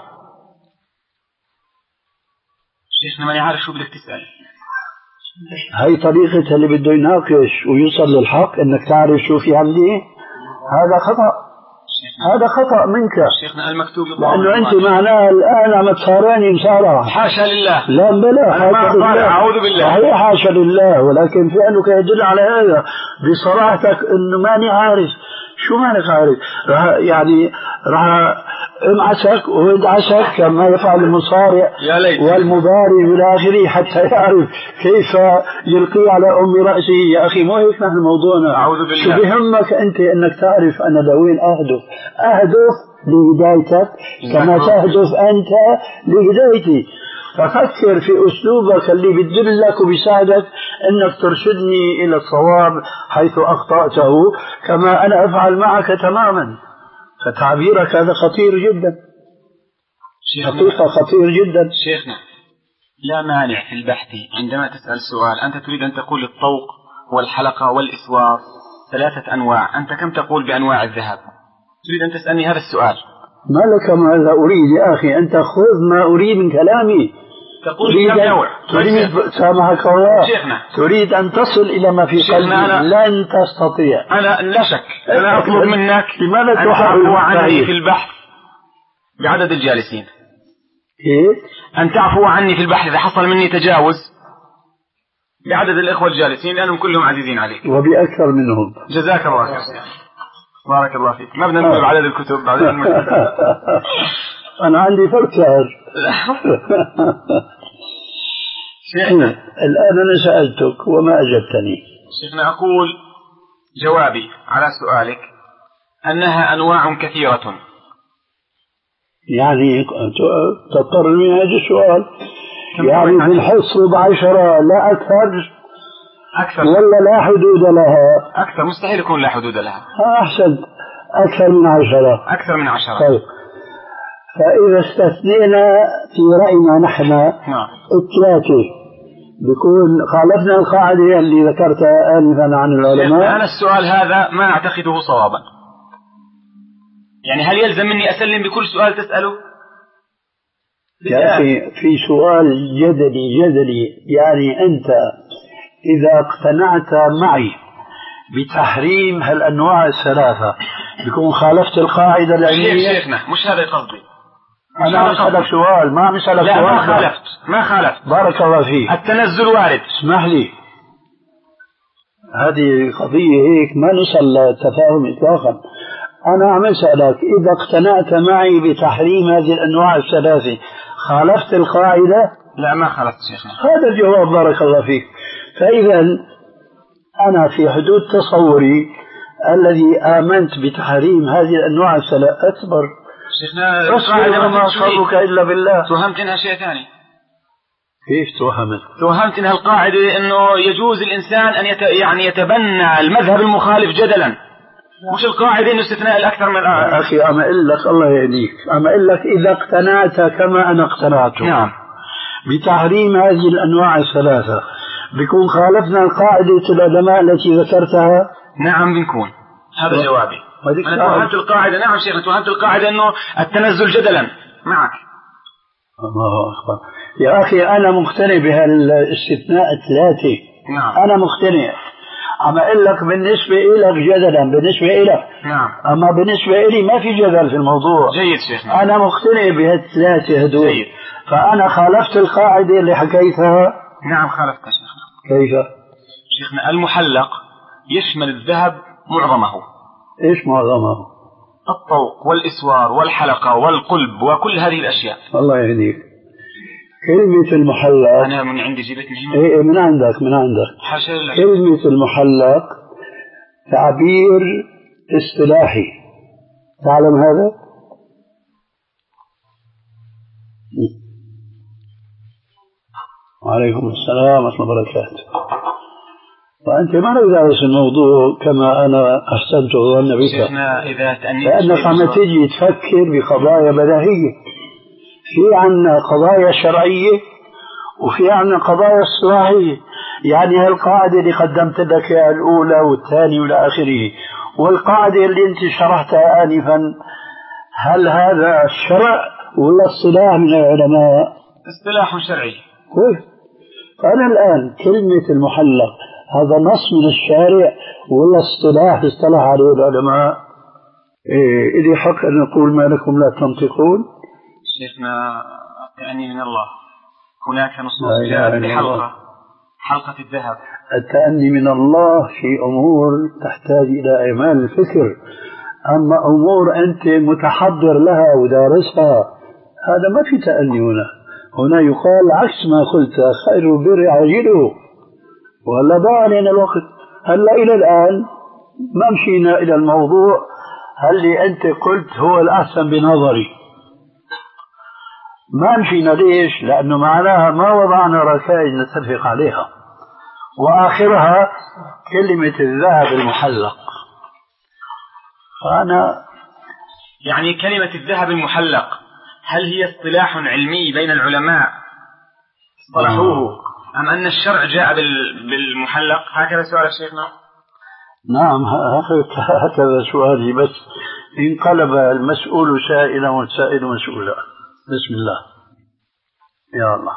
شيخنا ماني عارف شو بدك تسأل. هاي طريقة اللي بده يناقش ويوصل للحق، انك تعرف شو في عندي. هذا خطأ. هذا خطأ منك. شيخنا المكتوب لأنه أنت معناها الآن عم تصارعني مسارعة. حاشا لله. لا بلا. أنا ما أطالع. أعوذ بالله. صحيح حاشا لله، ولكن فعلك يدل على هذا بصراحتك إنه ماني عارف. شو مانك عارف؟ رح يعني رح امعسك وادعسك كما يفعل المصارع والمباري والى اخره حتى يعرف كيف يلقي على ام راسه. يا اخي مو هيك نحن موضوعنا. اعوذ بالله. شو بهمك انت انك تعرف انا لوين اهدف؟ اهدف لهدايتك كما تهدف انت لهدايتي. ففكر في أسلوبك اللي بيدلك وبيساعدك أنك ترشدني إلى الصواب حيث أخطأته، كما أنا أفعل معك تماما. فتعبيرك هذا خطير جدا. حقيقة خطير جدا. شيخنا لا مانع في البحث عندما تسأل سؤال أنت تريد أن تقول الطوق والحلقة والإسوار ثلاثة أنواع، أنت كم تقول بأنواع الذهب؟ تريد أن تسألني هذا السؤال. ما لك ماذا أريد يا أخي؟ أنت خذ ما أريد من كلامي. تقول كم نوع؟ تريد سامحك الله. شيخنا تريد أن تصل إلى ما في قلبي، لن تستطيع. أنا لا شك أنا أطلب منك لماذا أن تعفو عني في البحث بعدد الجالسين. إيه؟ أن تعفو عني في البحث إذا حصل مني تجاوز بعدد الإخوة الجالسين لأنهم كلهم عزيزين عليك. وبأكثر منهم. جزاك الله خير. بارك الله فيك. ما بدنا نكتب عدد الكتب بعدين المكتب. أنا عندي فرق شهر. شيخنا الآن أنا سألتك وما أجبتني. شيخنا أقول جوابي على سؤالك أنها أنواع كثيرة. يعني تضطر من هذا السؤال يعني بنحصر بعشرة لا أكثر. أكثر ولا لا حدود لها؟ أكثر مستحيل يكون لا حدود لها. أحسن أكثر من عشرة. أكثر من عشرة. طيب فإذا استثنينا في رأينا نحن نعم. الثلاثة بيكون خالفنا القاعدة اللي ذكرتها آنفا عن العلماء. أنا السؤال هذا ما أعتقده صوابا. يعني هل يلزم مني أسلم بكل سؤال تسأله؟ يا أخي في سؤال جدلي جدلي يعني أنت إذا اقتنعت معي بتحريم هالأنواع الثلاثة بيكون خالفت القاعدة العلمية. شيخنا مش هذا قصدي. أنا عم أسألك سؤال ما عم أسألك سؤال. لا ما خالفت ما خالفت. بارك الله فيك. التنزل وارد. اسمح لي هذه قضية هيك ما نصل للتفاهم إطلاقا. أنا عم أسألك إذا اقتنعت معي بتحريم هذه الأنواع الثلاثة خالفت القاعدة؟ لا ما خالفت شيخنا. هذا الجواب بارك الله فيك. فإذا أنا في حدود تصوري الذي آمنت بتحريم هذه الأنواع الثلاث أكبر. شيخنا أصبر ما صبرك إلا بالله. توهمت إنها شيء ثاني. كيف توهمت؟ توهمت إنها القاعدة إنه يجوز الإنسان أن يت... يعني يتبنى المذهب المخالف جدلا، مش القاعدة إنه استثناء الأكثر من الآخر. يا أخي أما أقول لك الله يهديك، أما أقول لك إذا اقتنعت كما أنا اقتنعت نعم بتحريم هذه الأنواع الثلاثة بيكون خالفنا القاعدة العلماء التي ذكرتها. نعم بنكون. هذا جوابي. أنا توهمت القاعدة. نعم شيخ توهمت القاعدة إنه التنزل جدلا معك. الله أكبر يا أخي أنا مقتنع بهالاستثناء الثلاثة. نعم. أنا مقتنع. أما أقول لك بالنسبة إلك جدلا بالنسبة إلك. نعم. أما بالنسبة إلي ما في جدل في الموضوع. جيد شيخنا. أنا مقتنع بهالثلاثة هدول. جيد. فأنا خالفت القاعدة اللي حكيتها. نعم خالفت شيخنا. كيف؟ شيخنا المحلق يشمل الذهب معظمه. إيش معظمه؟ الطوق والإسوار والحلقة والقلب وكل هذه الأشياء. الله يهديك. كلمة المحلق أنا من عندي جبتني. إيه من عندك من عندك. حاشا لله. كلمة المحلق تعبير اصطلاحي، تعلم هذا؟ وعليكم السلام ورحمة الله وبركاته. وأنت ما ندرس الموضوع كما أنا أحسنت ظن بك، شيخنا إذا تأنيت لأنك عم تجي تفكر بقضايا بديهية. في عنا قضايا شرعية وفي عنا قضايا اصطلاحية. يعني هالقاعدة اللي قدمت لك الأولى والثانية والى آخره، والقاعدة اللي أنت شرحتها آنفا، هل هذا الشرع ولا اصطلاح من العلماء؟ اصطلاح شرعي. كويس. فأنا الآن كلمة المحلق هذا نص من الشارع ولا اصطلاح اصطلح عليه العلماء؟ إيه إلي حق أن نقول ما لكم لا تنطقون؟ شيخنا يعني من الله. هناك نصوص جاءت بحلقة حلقة الذهب. التأني من الله في أمور تحتاج إلى إعمال الفكر، أما أمور أنت متحضر لها ودارسها هذا ما في تأني. هنا هنا يقال عكس ما قلت، خير البر عاجله. وهلا ضاع علينا الوقت. هلا إلى الآن ما مشينا إلى الموضوع اللي أنت قلت هو الأحسن بنظري. ما مشينا ليش؟ لأنه معناها ما وضعنا ركائز نتفق عليها، وآخرها كلمة الذهب المحلق. فأنا يعني كلمة الذهب المحلق هل هي اصطلاح علمي بين العلماء اصطلحوه أم أن الشرع جاء بالمحلق؟ هكذا سؤال شيخنا. نعم هكذا سؤالي، بس انقلب المسؤول سائلا والسائل مسؤولا. بسم الله يا الله.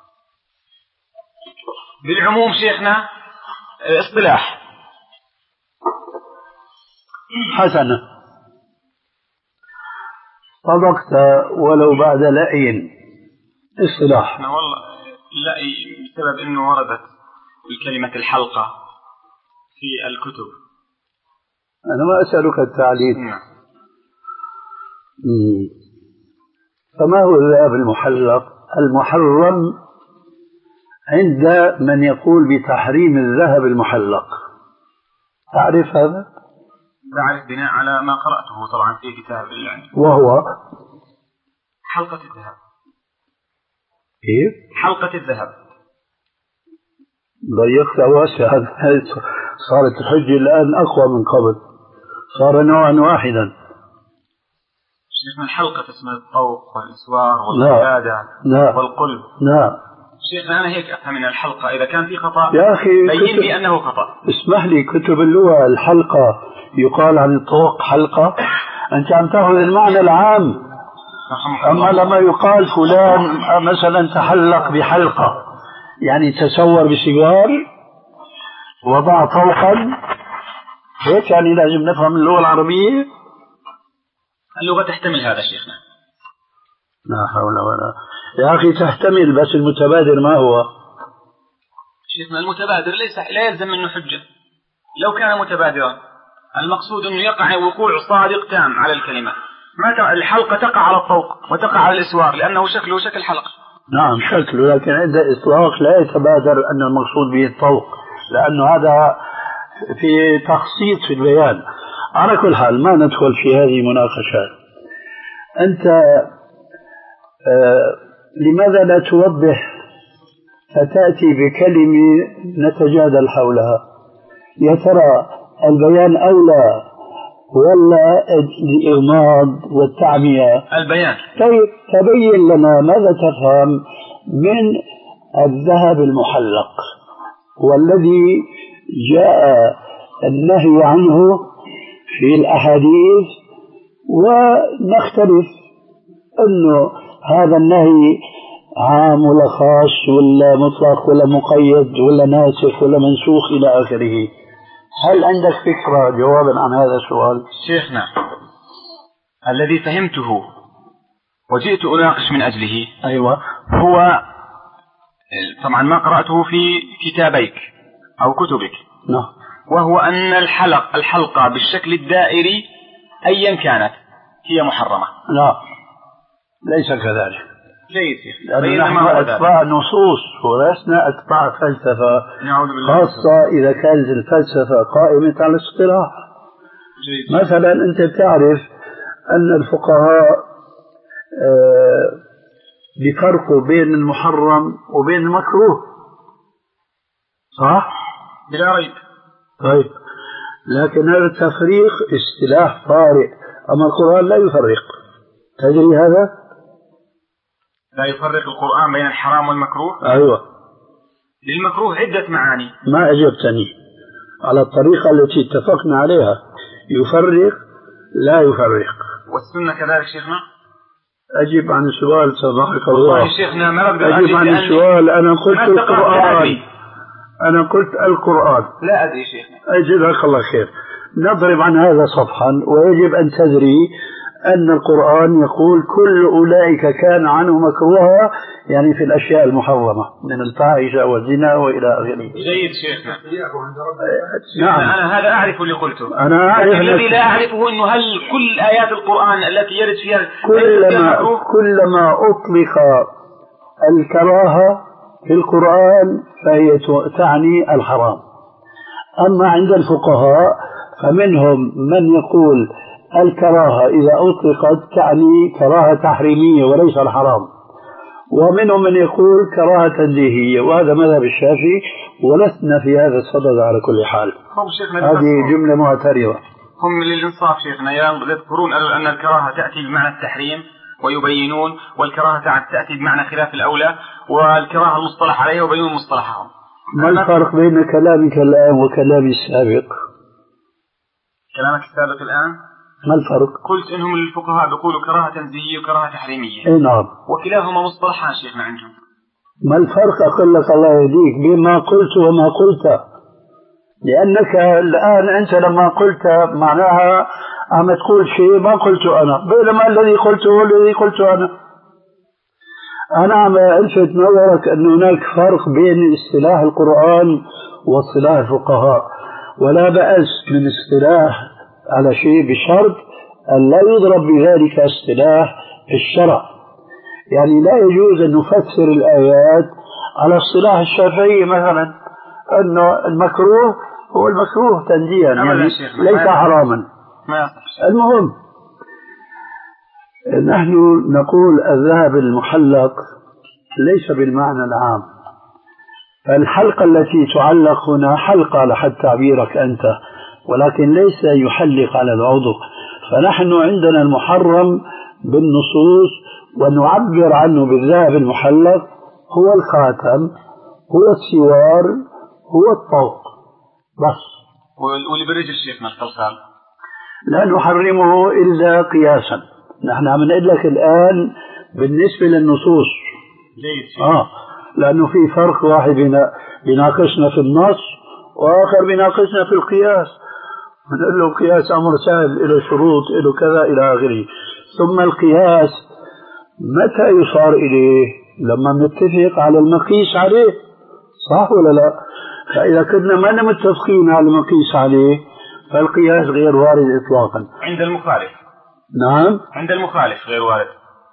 بالعموم شيخنا اصطلاح حسنا، صدقت ولو بعد لأين. اصطلاح والله لأي بسبب أنه وردت الكلمة الحلقة في الكتب. أنا ما أسألك التعليل. نعم. فما هو الذهب المحلق المحرم عند من يقول بتحريم الذهب المحلق؟ تعرف هذا؟ بعرف بناء على ما قرأته طبعا في كتاب العلم. وهو حلقة الذهب. كيف؟ حلقة الذهب. ضيقت واسع. صارت الحجة الآن أقوى من قبل، صار نوعا واحدا. شيخنا الحلقة اسمها الطوق والإسوار والقيادة والقلب. نعم شيخنا أنا هيك أفهم من الحلقة. إذا كان في خطأ يا أخي بين لي أنه خطأ. اسمح لي، كتب اللغة الحلقة يقال عن الطوق حلقة، أنت عم تأخذ المعنى العام. أما لما يقال فلان مثلا تحلق بحلقة يعني تسور بسيجار وضع طوقا، هيك يعني لازم نفهم اللغة العربية. اللغة تحتمل هذا شيخنا. لا حول ولا. يا أخي تحتمل، بس المتبادر ما هو؟ شيخنا المتبادر ليس لا يلزم منه حجة. لو كان متبادرا المقصود أنه يقع وقوع صادق تام على الكلمة، ما الحلقة تقع على الطوق وتقع على الإسوار لأنه شكله شكل حلقة. نعم شكله، لكن عند إطلاق لا يتبادر أن المقصود به الطوق، لأنه هذا في تخصيص في البيان. على كل حال ما ندخل في هذه المناقشات. أنت آه لماذا لا توضح فتأتي بكلمة نتجادل حولها؟ يا ترى البيان أولى ولا الإغماض والتعمية؟ البيان. طيب تبين لنا ماذا تفهم من الذهب المحلق والذي جاء النهي عنه في الأحاديث، ونختلف أنه هذا النهي عام ولا خاص ولا مطلق ولا مقيد ولا ناسخ ولا منسوخ إلى آخره. هل عندك فكرة جوابا عن هذا السؤال؟ شيخنا الذي فهمته وجئت أناقش من أجله أيوة هو طبعا ما قرأته في كتابيك أو كتبك. نعم. وهو أن الحلق الحلقة بالشكل الدائري أيا كانت هي محرمة. لا ليس كذلك. جيد شيخ. لأن نحن أتباع نصوص ولسنا أتباع فلسفة، خاصة إذا كانت الفلسفة قائمة على الاصطلاح. مثلا أنت بتعرف أن الفقهاء بيفرقوا بين المحرم وبين المكروه، صح؟ بلا ريب. طيب لكن هذا التفريق اصطلاح طارئ، أما القرآن لا يفرق. تدري هذا؟ لا يفرق القرآن بين الحرام والمكروه؟ أيوة. للمكروه عدة معاني. ما أجبتني على الطريقة التي اتفقنا عليها. يفرق لا يفرق. والسنة كذلك شيخنا؟ أجب عن السؤال سبحانك الله. والله شيخنا ما بقدر أجب عن السؤال. أنا قلت القرآن. أنا قلت القرآن. لا أدري شيخنا. أجزاك الله خير. نضرب عن هذا صفحا، ويجب أن تدري أن القرآن يقول كل أولئك كان عنه مكروها، يعني في الأشياء المحرمة من الفاحشة والزنا وإلى آخره. جيد شيخنا. نعم. أنا هذا أعرف اللي قلته. أنا أعرف. الذي لا أعرفه إنه هل كل آيات القرآن التي يرد فيها كلما كلما أطلق الكراهة في القرآن فهي تعني الحرام. أما عند الفقهاء فمنهم من يقول الكراهة إذا أطلقت تعني كراهة تحريمية وليس الحرام، ومنهم من يقول كراهة تنزيهية، وهذا مذهب الشافعي، ولسنا في هذا الصدد على كل حال. هذه جملة معترضة. هم للإنصاف شيخنا يذكرون أن الكراهة تأتي بمعنى التحريم ويبينون، والكراهة تأتي بمعنى خلاف الأولى، والكراهة المصطلح عليها وبينون مصطلحهم. ما الفرق بين كلامك الآن وكلامي السابق؟ كلامك السابق الآن؟ ما الفرق؟ قلت إنهم الفقهاء بيقولوا كراهة تنزيهية وكراهة تحريمية. إيه نعم. وكلاهما مصطلحان شيخنا عندهم. ما الفرق أقول لك الله يهديك بين ما قلت وما قلت؟ لأنك الآن أنت لما قلت معناها عم تقول شيء ما قلته أنا، بينما الذي قلته هو الذي قلته أنا. أنا عم ألفت نظرك أن هناك فرق بين اصطلاح القرآن واصطلاح الفقهاء، ولا بأس من اصطلاح على شيء بشرط أن لا يضرب بذلك اصطلاح الشرع. يعني لا يجوز أن نفسر الآيات على اصطلاح الشافعي مثلا أنه المكروه هو المكروه تنزيها، يعني ليس حراما. المهم نحن نقول الذهب المحلق ليس بالمعنى العام. الحلقة التي تعلق هنا حلقة على حد تعبيرك أنت، ولكن ليس يحلق على العضو. فنحن عندنا المحرم بالنصوص ونعبر عنه بالذهب المحلق هو الخاتم، هو السوار، هو الطوق بس. واللي برجل شيخنا الخلخال لا نحرمه إلا قياسا. نحن عم نقول لك الآن بالنسبة للنصوص. جيد. آه لأنه في فرق، واحد بيناقشنا في النص وآخر بيناقشنا في القياس. نقول له قياس أمر سهل، له شروط، له كذا إلى آخره. ثم القياس متى يصار إليه؟ لما نتفق على المقيس عليه، صح ولا لا؟ فإذا كنا ما متفقين على المقيس عليه فالقياس غير وارد إطلاقا. عند المخالف. نعم. عند المخالف غير وارد.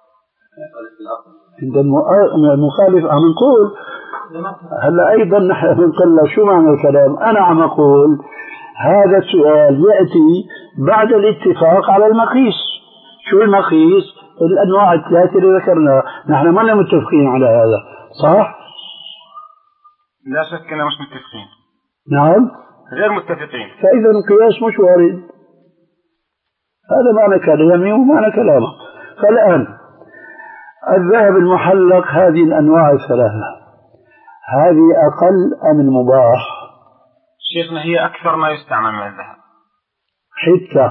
عند المخالف عم نقول هلا أيضا نحن بنقول له شو معنى الكلام. أنا عم أقول هذا السؤال يأتي بعد الاتفاق على المقيس. شو المقيس؟ الأنواع الثلاثة اللي ذكرناها. نحن ما متفقين على هذا صح؟ لا شك أننا مش متفقين. نعم غير متفقين. فإذا القياس مش وارد. هذا معنى كلامي ومعنى كلامه. فالآن الذهب المحلق هذه الأنواع الثلاثة هذه أقل أم المباح؟ شيخنا هي أكثر ما يستعمل من الذهب حتى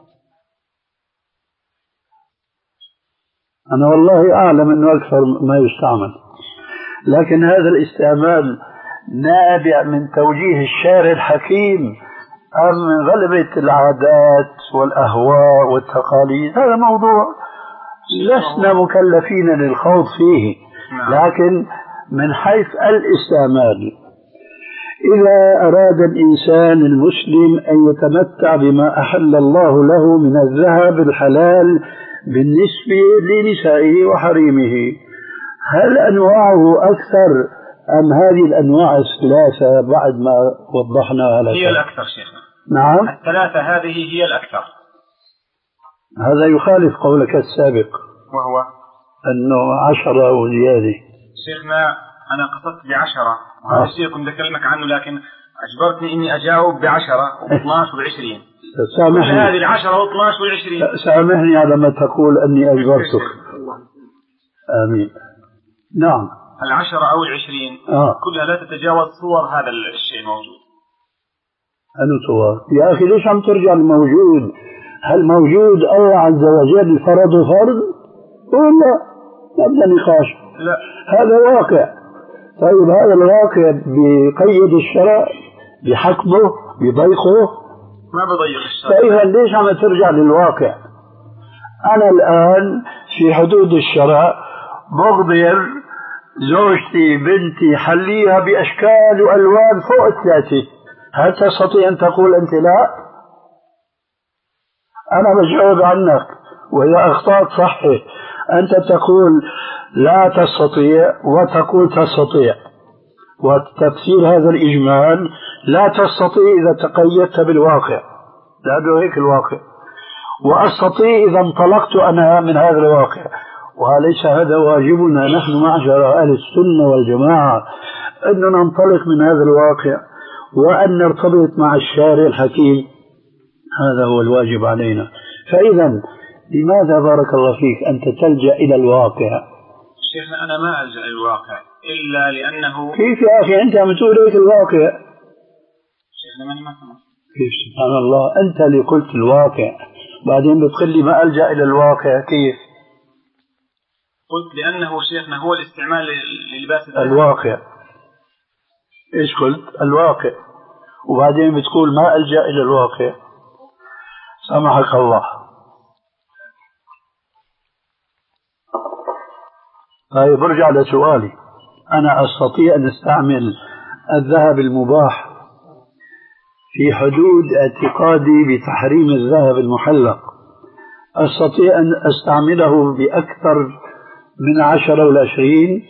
أنا والله أعلم أنه أكثر ما يستعمل، لكن هذا الاستعمال نابع من توجيه الشارع الحكيم أم من غلبة العادات والأهواء والتقاليد؟ هذا موضوع لسنا مكلفين للخوض فيه، لكن من حيث الاستعمال إذا أراد الإنسان المسلم أن يتمتع بما أحل الله له من الذهب الحلال بالنسبة لنسائه وحريمه، هل أنواعه أكثر أم هذه الأنواع الثلاثة بعد ما وضحنا لك؟ هي الأكثر شيخنا. نعم الثلاثة هذه هي الأكثر. هذا يخالف قولك السابق وهو أنه عشرة وزيادة. شيخنا أنا قصدت بعشرة وهذا الشيء كنت أكلمك عنه، لكن أجبرتني إني أجاوب بعشرة واثناش وعشرين. سامحني هذه العشرة واثناش وعشرين. سامحني على ما تقول أني أجبرتك. آمين. نعم العشرة أو العشرين آه. كلها لا تتجاوز صور هذا الشيء موجود. أنو صور يا أخي؟ ليش عم ترجع الموجود؟ هل موجود الله عز وجل فرض فرض ولا نبدأ نقاش؟ لا هذا واقع. طيب هذا الواقع بقيد الشرع بحكمه بضيقه؟ ما بضيق الشرع. فإذا ليش عم ترجع للواقع؟ أنا الآن في حدود الشرع بقدر زوجتي بنتي حليها بأشكال وألوان فوق الثلاثة، هل تستطيع أن تقول أنت لا؟ أنا بجاوب عنك وإذا أخطأت صحي. أنت تقول لا تستطيع وتقول تستطيع، وتفسير هذا الإجمال لا تستطيع إذا تقيدت بالواقع، لأنه هيك الواقع، وأستطيع إذا انطلقت أنا من هذا الواقع. وليس هذا واجبنا نحن معشر أهل السنة والجماعة أن ننطلق من هذا الواقع وأن نرتبط مع الشارع الحكيم، هذا هو الواجب علينا. فإذا لماذا بارك الله فيك أنت تلجأ إلى الواقع؟ شيخنا أنا ما ألجأ إلى الواقع إلا لأنه كيف يا أخي أنت عم تقول هيك الواقع؟ شيخنا ماني ما سمعت. كيف سبحان الله أنت اللي قلت الواقع بعدين بتقول لي ما ألجأ إلى الواقع؟ كيف؟ قلت لأنه شيخنا هو الاستعمال للباس الواقع. إيش قلت؟ الواقع، وبعدين بتقول ما ألجأ إلى الواقع. سامحك الله. طيب ارجع لسؤالي. أنا أستطيع أن أستعمل الذهب المباح في حدود اعتقادي بتحريم الذهب المحلق، أستطيع أن أستعمله بأكثر من عشرة ولا عشرين،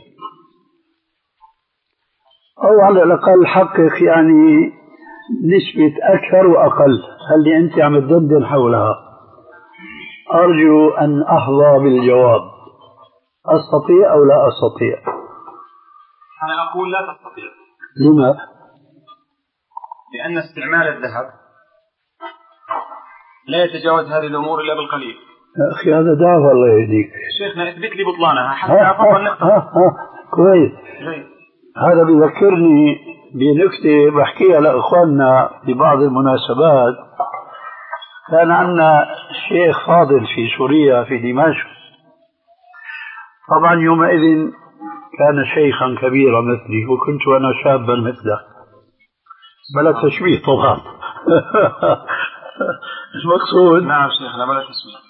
أو على الأقل حقق يعني نسبة أكثر وأقل. هل لي أنت عم تدندن حولها؟ أرجو أن أحظى بالجواب. أستطيع أو لا أستطيع؟ أنا أقول لا تستطيع. لما؟ لأن استعمال الذهب لا يتجاوز هذه الأمور إلا بالقليل. يا أخي هذا دعوة الله يهديك. شيخنا اثبت لي بطلانها حتى أفضل نقطة. كويس. هذا بيذكرني بنكتة بحكيها لأخواننا في بعض المناسبات. كان عندنا شيخ فاضل في سوريا في دمشق، طبعا يومئذ كان شيخا كبيرا مثلي وكنت أنا شابا مثله، بلا تشبيه طبعا. مش مقصود. نعم شيخنا بلا تشبيه.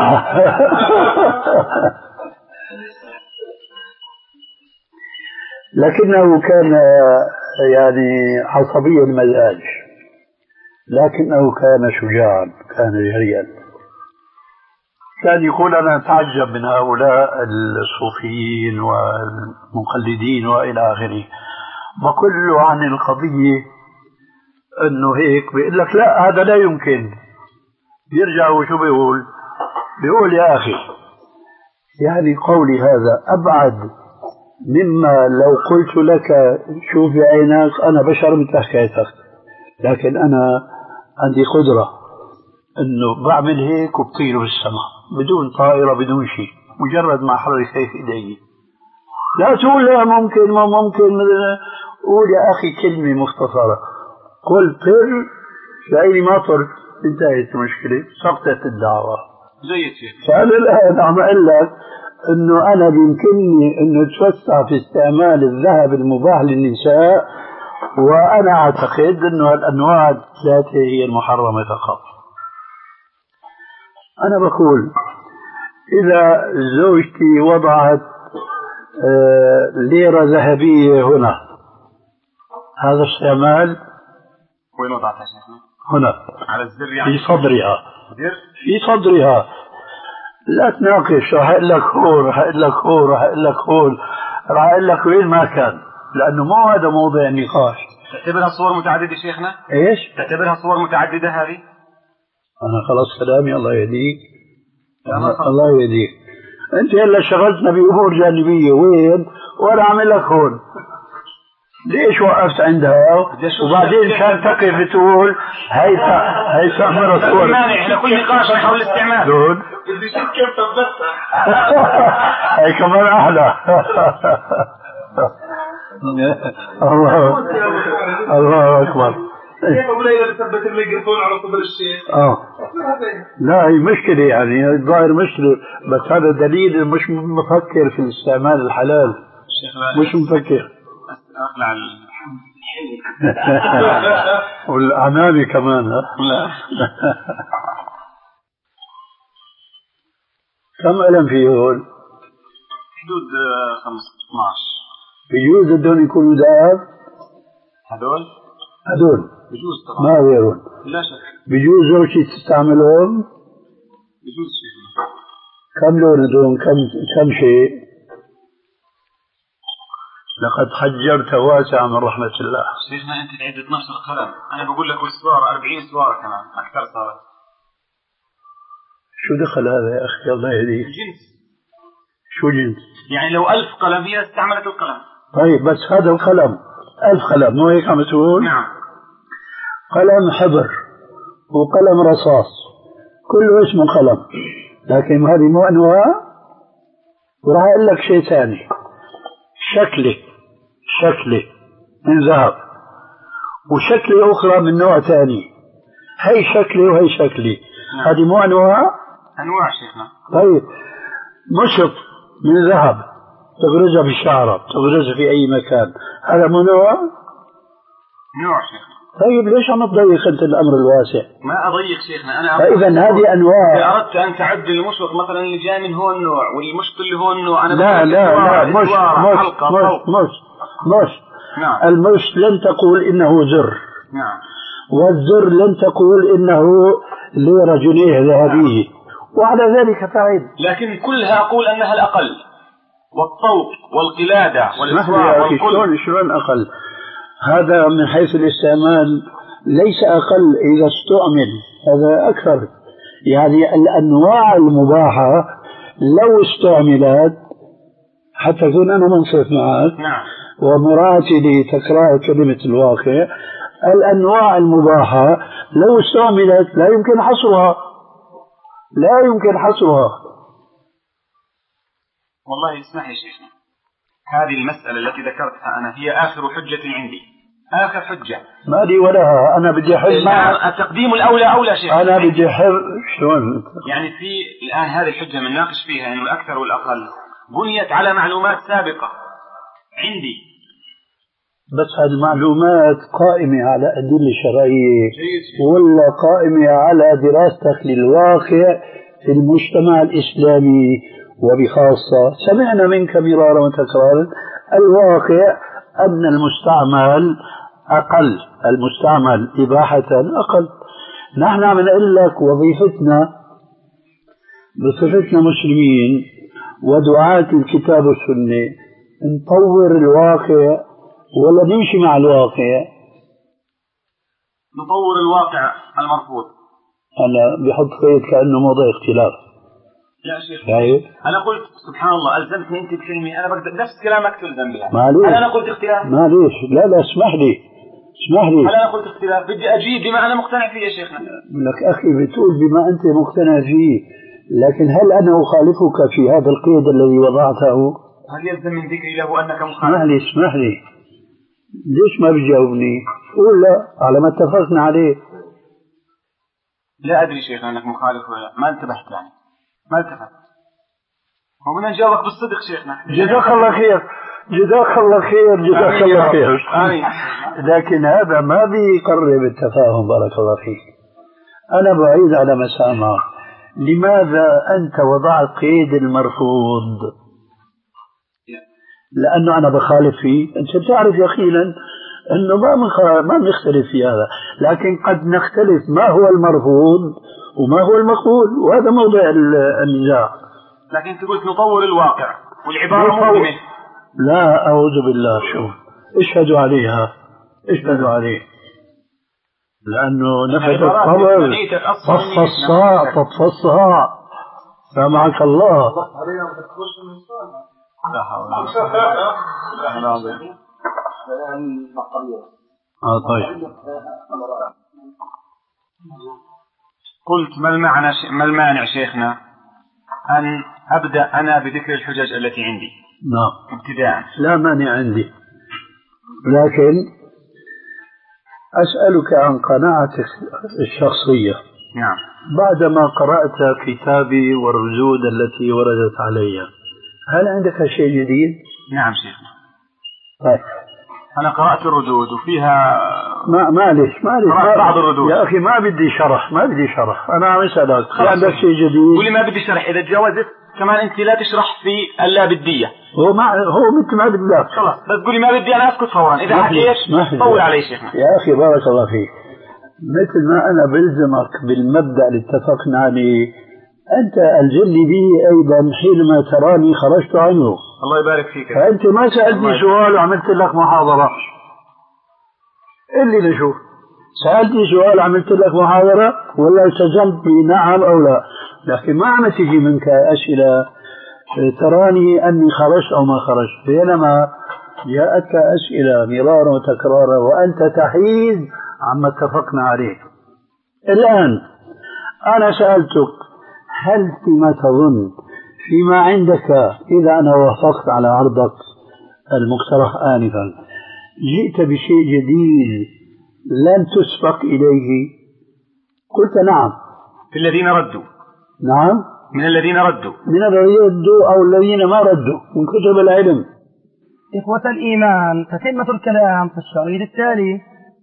لكنه كان يعني عصبي المزاج، لكنه كان شجاعا، كان جريئا. كان يقول أنا أتعجب من هؤلاء الصوفيين والمقلدين وإلى آخره. بقول له عن القضية أنه هيك، بيقول لك لا هذا لا يمكن. بيرجع وشو بيقول؟ بيقول يا أخي يعني قولي هذا أبعد مما لو قلت لك شوف بعينك أنا بشر مثل حكايتك، لكن أنا عندي قدرة أنه بعمل هيك وبطير بالسماء بدون طائرة بدون شيء، مجرد ما أحرك هيك إيدي. لا تقول لا ممكن ما ممكن، قول يا أخي كلمة مختصرة، قل طر لأني ما طرت، انتهت المشكلة، سقطت الدعوة. فأنا الآن عم أقول لك أنه أنا بيمكنني أنه أتوسع في استعمال الذهب المباح للنساء، وأنا أعتقد أنه الأنواع الثلاثة هي المحرمة فقط. أنا بقول إذا زوجتي وضعت ليرة ذهبية هنا، هذا استعمال وين وضعتها شيخنا؟ هنا على الزر يعني في صدرها. زر؟ في صدرها. لا تناقش، راح اقول لك هون، راح اقول لك هون، راح اقول لك هون، راح اقول لك وين ما كان، لانه مو هذا موضوع نقاش. تعتبرها صور متعدده شيخنا؟ ايش؟ تعتبرها صور متعدده هذه؟ انا خلاص كلامي الله يهديك. الله يهديك. انت هلا شغلتنا بامور جانبيه وين؟ وانا عامل لك هون. ليش وقفت عندها وبعدين كان تقف تقول هي هي تعمل صور؟ مانع، احنا كل نقاش حول الاستعمال. دون بدي شوف كيف تثبتها. هي كمان احلى. الله الله اكبر. كيف ابو ليلى بثبت الميكروفون على صدر الشيخ؟ اه لا هي مشكله، يعني الظاهر مشكله، بس هذا دليل مش مفكر في الاستعمال الحلال، مش مفكر. اخلع والأمامي كمان. لا كم ألم فيه هون؟ حدود خمسة عشر. بيجوز هدول يكونوا ذهب؟ هدول؟ هدول بيجوز طبعا، ما غيرهم. لا شك. بيجوز زوجتي تستعملهم؟ بيجوز شيء. كم لون هدول؟ كم كم شيء؟ لقد حجرت واسعا من رحمة الله. شيخنا أنت تعد اثني عشر قلم، أنا بقول لك والسوارة أربعين سوارة كمان أكثر صارت. شو دخل هذا يا أخي الله يهديك؟ جنس. شو جنس؟ يعني لو ألف قلم هي استعملت القلم. طيب بس هذا القلم ألف قلم مو هيك عم تقول؟ نعم. قلم حبر وقلم رصاص كله اسمه قلم، لكن هذه مو أنواع. وراح أقول لك شيء ثاني، شكله شكله من ذهب وشكله أخرى من نوع ثاني، هي شكله وهي شكله. نعم. هذه مو أنواع؟ أنواع شيخنا. طيب مشط من ذهب تغرزها بشعرة تغرزها في أي مكان، هذا مو نوع؟ نوع شيخنا. طيب ليش عم تضيق أنت الأمر الواسع؟ ما أضيق شيخنا، أنا فإذا هذه أنواع. إذا أردت أن تعد المشط مثلا اللي جاي من هون نوع والمشط اللي هون نوع، أنا لا لا لا مش مش مش مش نعم. المشط لن تقول إنه زر. نعم. والزر لن تقول إنه ليرة جنيه ذهبية. نعم. وعلى ذلك تعد. لكن كلها أقول أنها الأقل، والطوق والقلادة والإسواق والقل. شلون شلون أقل؟ هذا من حيث الاستعمال ليس أقل إذا استعمل، هذا أكثر. يعني الأنواع المباحة لو استعملت، حتى أكون أنا منصف معك. نعم. ومراتي لتكرار كلمة الواقع، الأنواع المباحة لو استعملت لا يمكن حصرها، لا يمكن حصرها. والله اسمح يا شيخنا، هذه المسألة التي ذكرتها أنا هي آخر حجة عندي، آخر حجة. ما لي ولها، أنا بدي حل مع التقديم الأولى أولى شيخ. أنا بدي حل شلون؟ يعني في الآن هذه الحجة من ناقش فيها إنه الأكثر والأقل بنيت على معلومات سابقة عندي، بس هالمعلومات قائمة على أدلة شرعية ولا قائمة على دراستك للواقع في المجتمع الإسلامي وبخاصة؟ سمعنا منك مرارا وتكرارا الواقع أن المستعمل أقل، المستعمل إباحة أقل. نحن عم نقول لك وظيفتنا بصفتنا مسلمين ودعاة الكتاب والسنة نطور الواقع ولا نمشي مع الواقع؟ نطور الواقع المرفوض. أنا بحط قيد كأنه موضوع اختلاف. لا شيخ يعني أنا قلت سبحان الله ألزمتني أنت بكلمة أنا بقدر نفس كلامك تلزم بها. معليش. هل أنا قلت اختلاف؟ معليش لا لا اسمح لي اسمح لي. هل أنا قلت اختلاف؟ بدي أجيب بما أنا مقتنع فيه يا شيخنا. لك أخي بتقول بما أنت مقتنع فيه، لكن هل أنا أخالفك في هذا القيد الذي وضعته؟ هل يلزم من ذكري له أنك مخالف؟ اسمح لي اسمح لي ليش ما بتجاوبني؟ قول لا على ما اتفقنا عليه. لا أدري شيخنا أنك مخالف ولا ما انتبهت يعني ما التفت. هو بدنا نجاوبك بالصدق شيخنا. جزاك الله خير جزاك الله خير جزاك الله خير. آمين. لكن هذا ما بيقرب التفاهم بارك الله فيك. أنا بعيد على مسامع. لماذا أنت وضعت قيد المرفوض؟ لأنه أنا بخالف فيه. أنت تعرف يقينا أنه ما ما بنختلف في هذا، لكن قد نختلف ما هو المرفوض وما هو المقبول، وهذا موضع النزاع. لكن تقول نطور الواقع والعبارة مهمة. لا أعوذ بالله. شو اشهدوا عليها اشهدوا عليه لأنه نفذ القبر طف الصاع طف الصاع سامعك الله. لا حول ولا قوة. آه طيب. قلت ما المعنى ش... ما المانع شيخنا أن أبدأ أنا بذكر الحجج التي عندي؟ نعم ابتداء. لا مانع عندي، لكن أسألك عن قناعتك الشخصية. نعم. بعدما قرأت كتابي والردود التي وردت علي، هل عندك شيء جديد؟ نعم شيخنا. طيب. أنا قرأت الردود وفيها ما معلش معلش بعض الردود. يا أخي ما بدي شرح ما بدي شرح أنا عم أسألك عندك شيء جديد؟ قولي ما بدي شرح. إذا تجاوزت كمان أنت لا تشرح في اللا بدية. هو ما هو مثل ما بدك خلاص بس قولي ما بدي أنا أسكت فورا. إذا حكيت طول علي شيخنا. يا أخي بارك الله فيك، مثل ما أنا بلزمك بالمبدأ اللي اتفقنا عليه أنت ألزمني به أيضا حينما تراني خرجت عنه. الله يبارك فيك. فأنت ما سألتني سؤال وعملت لك محاضرة. اللي نشوف سألتني سؤال عملت لك محاضرة ولا التزمت بنعم أو لا، لكن ما عم تجي منك أسئلة تراني أني خرجت أو ما خرجت، بينما جاءتك أسئلة مرارا وتكرارا وأنت تحيز عما اتفقنا عليه. الآن أنا سألتك هل فيما تظن فيما عندك إذا أنا وافقت على عرضك المقترح آنفا جئت بشيء جديد لن تسبق إليه؟ قلت نعم. في الذين ردوا. نعم من الذين ردوا من الذين ردوا أو الذين ما ردوا من كتب العلم. إخوة الإيمان تتمة الكلام في الشريط التالي.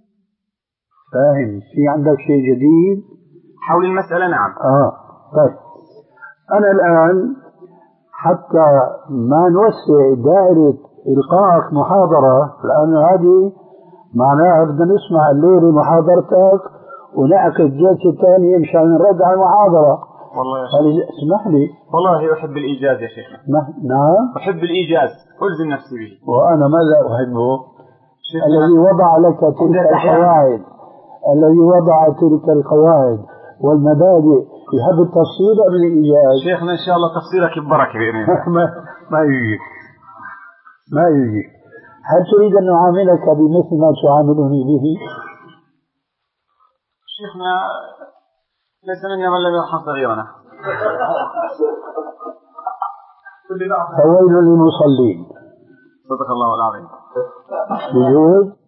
فاهم؟ في عندك شيء جديد حول المسألة؟ نعم. آه طيب أنا الآن حتى ما نوسع دائرة إلقائك محاضرة، لأن هذه معناها بدنا نسمع الليلة محاضرتك ونعقد جلسة ثانية مشان نرد على المحاضرة. والله يا شيخ اسمح لي. والله أحب الإيجاز يا شيخ. نعم أحب الإيجاز ألزم نفسي به. وأنا ماذا أحبه؟ الذي وضع لك تلك القواعد الذي وضع تلك القواعد والمبادئ يحب التفصيل أم الإيجاز؟ شيخنا إن شاء الله تفصيلك ببركة بإذن الله. ما ما يجيك ما يجيك. هل تريد أن نعاملك بمثل ما تعاملني به؟ شيخنا ليس منا من لم يرحم صغيرنا. فويل للمصلين. صدق الله العظيم. بجوز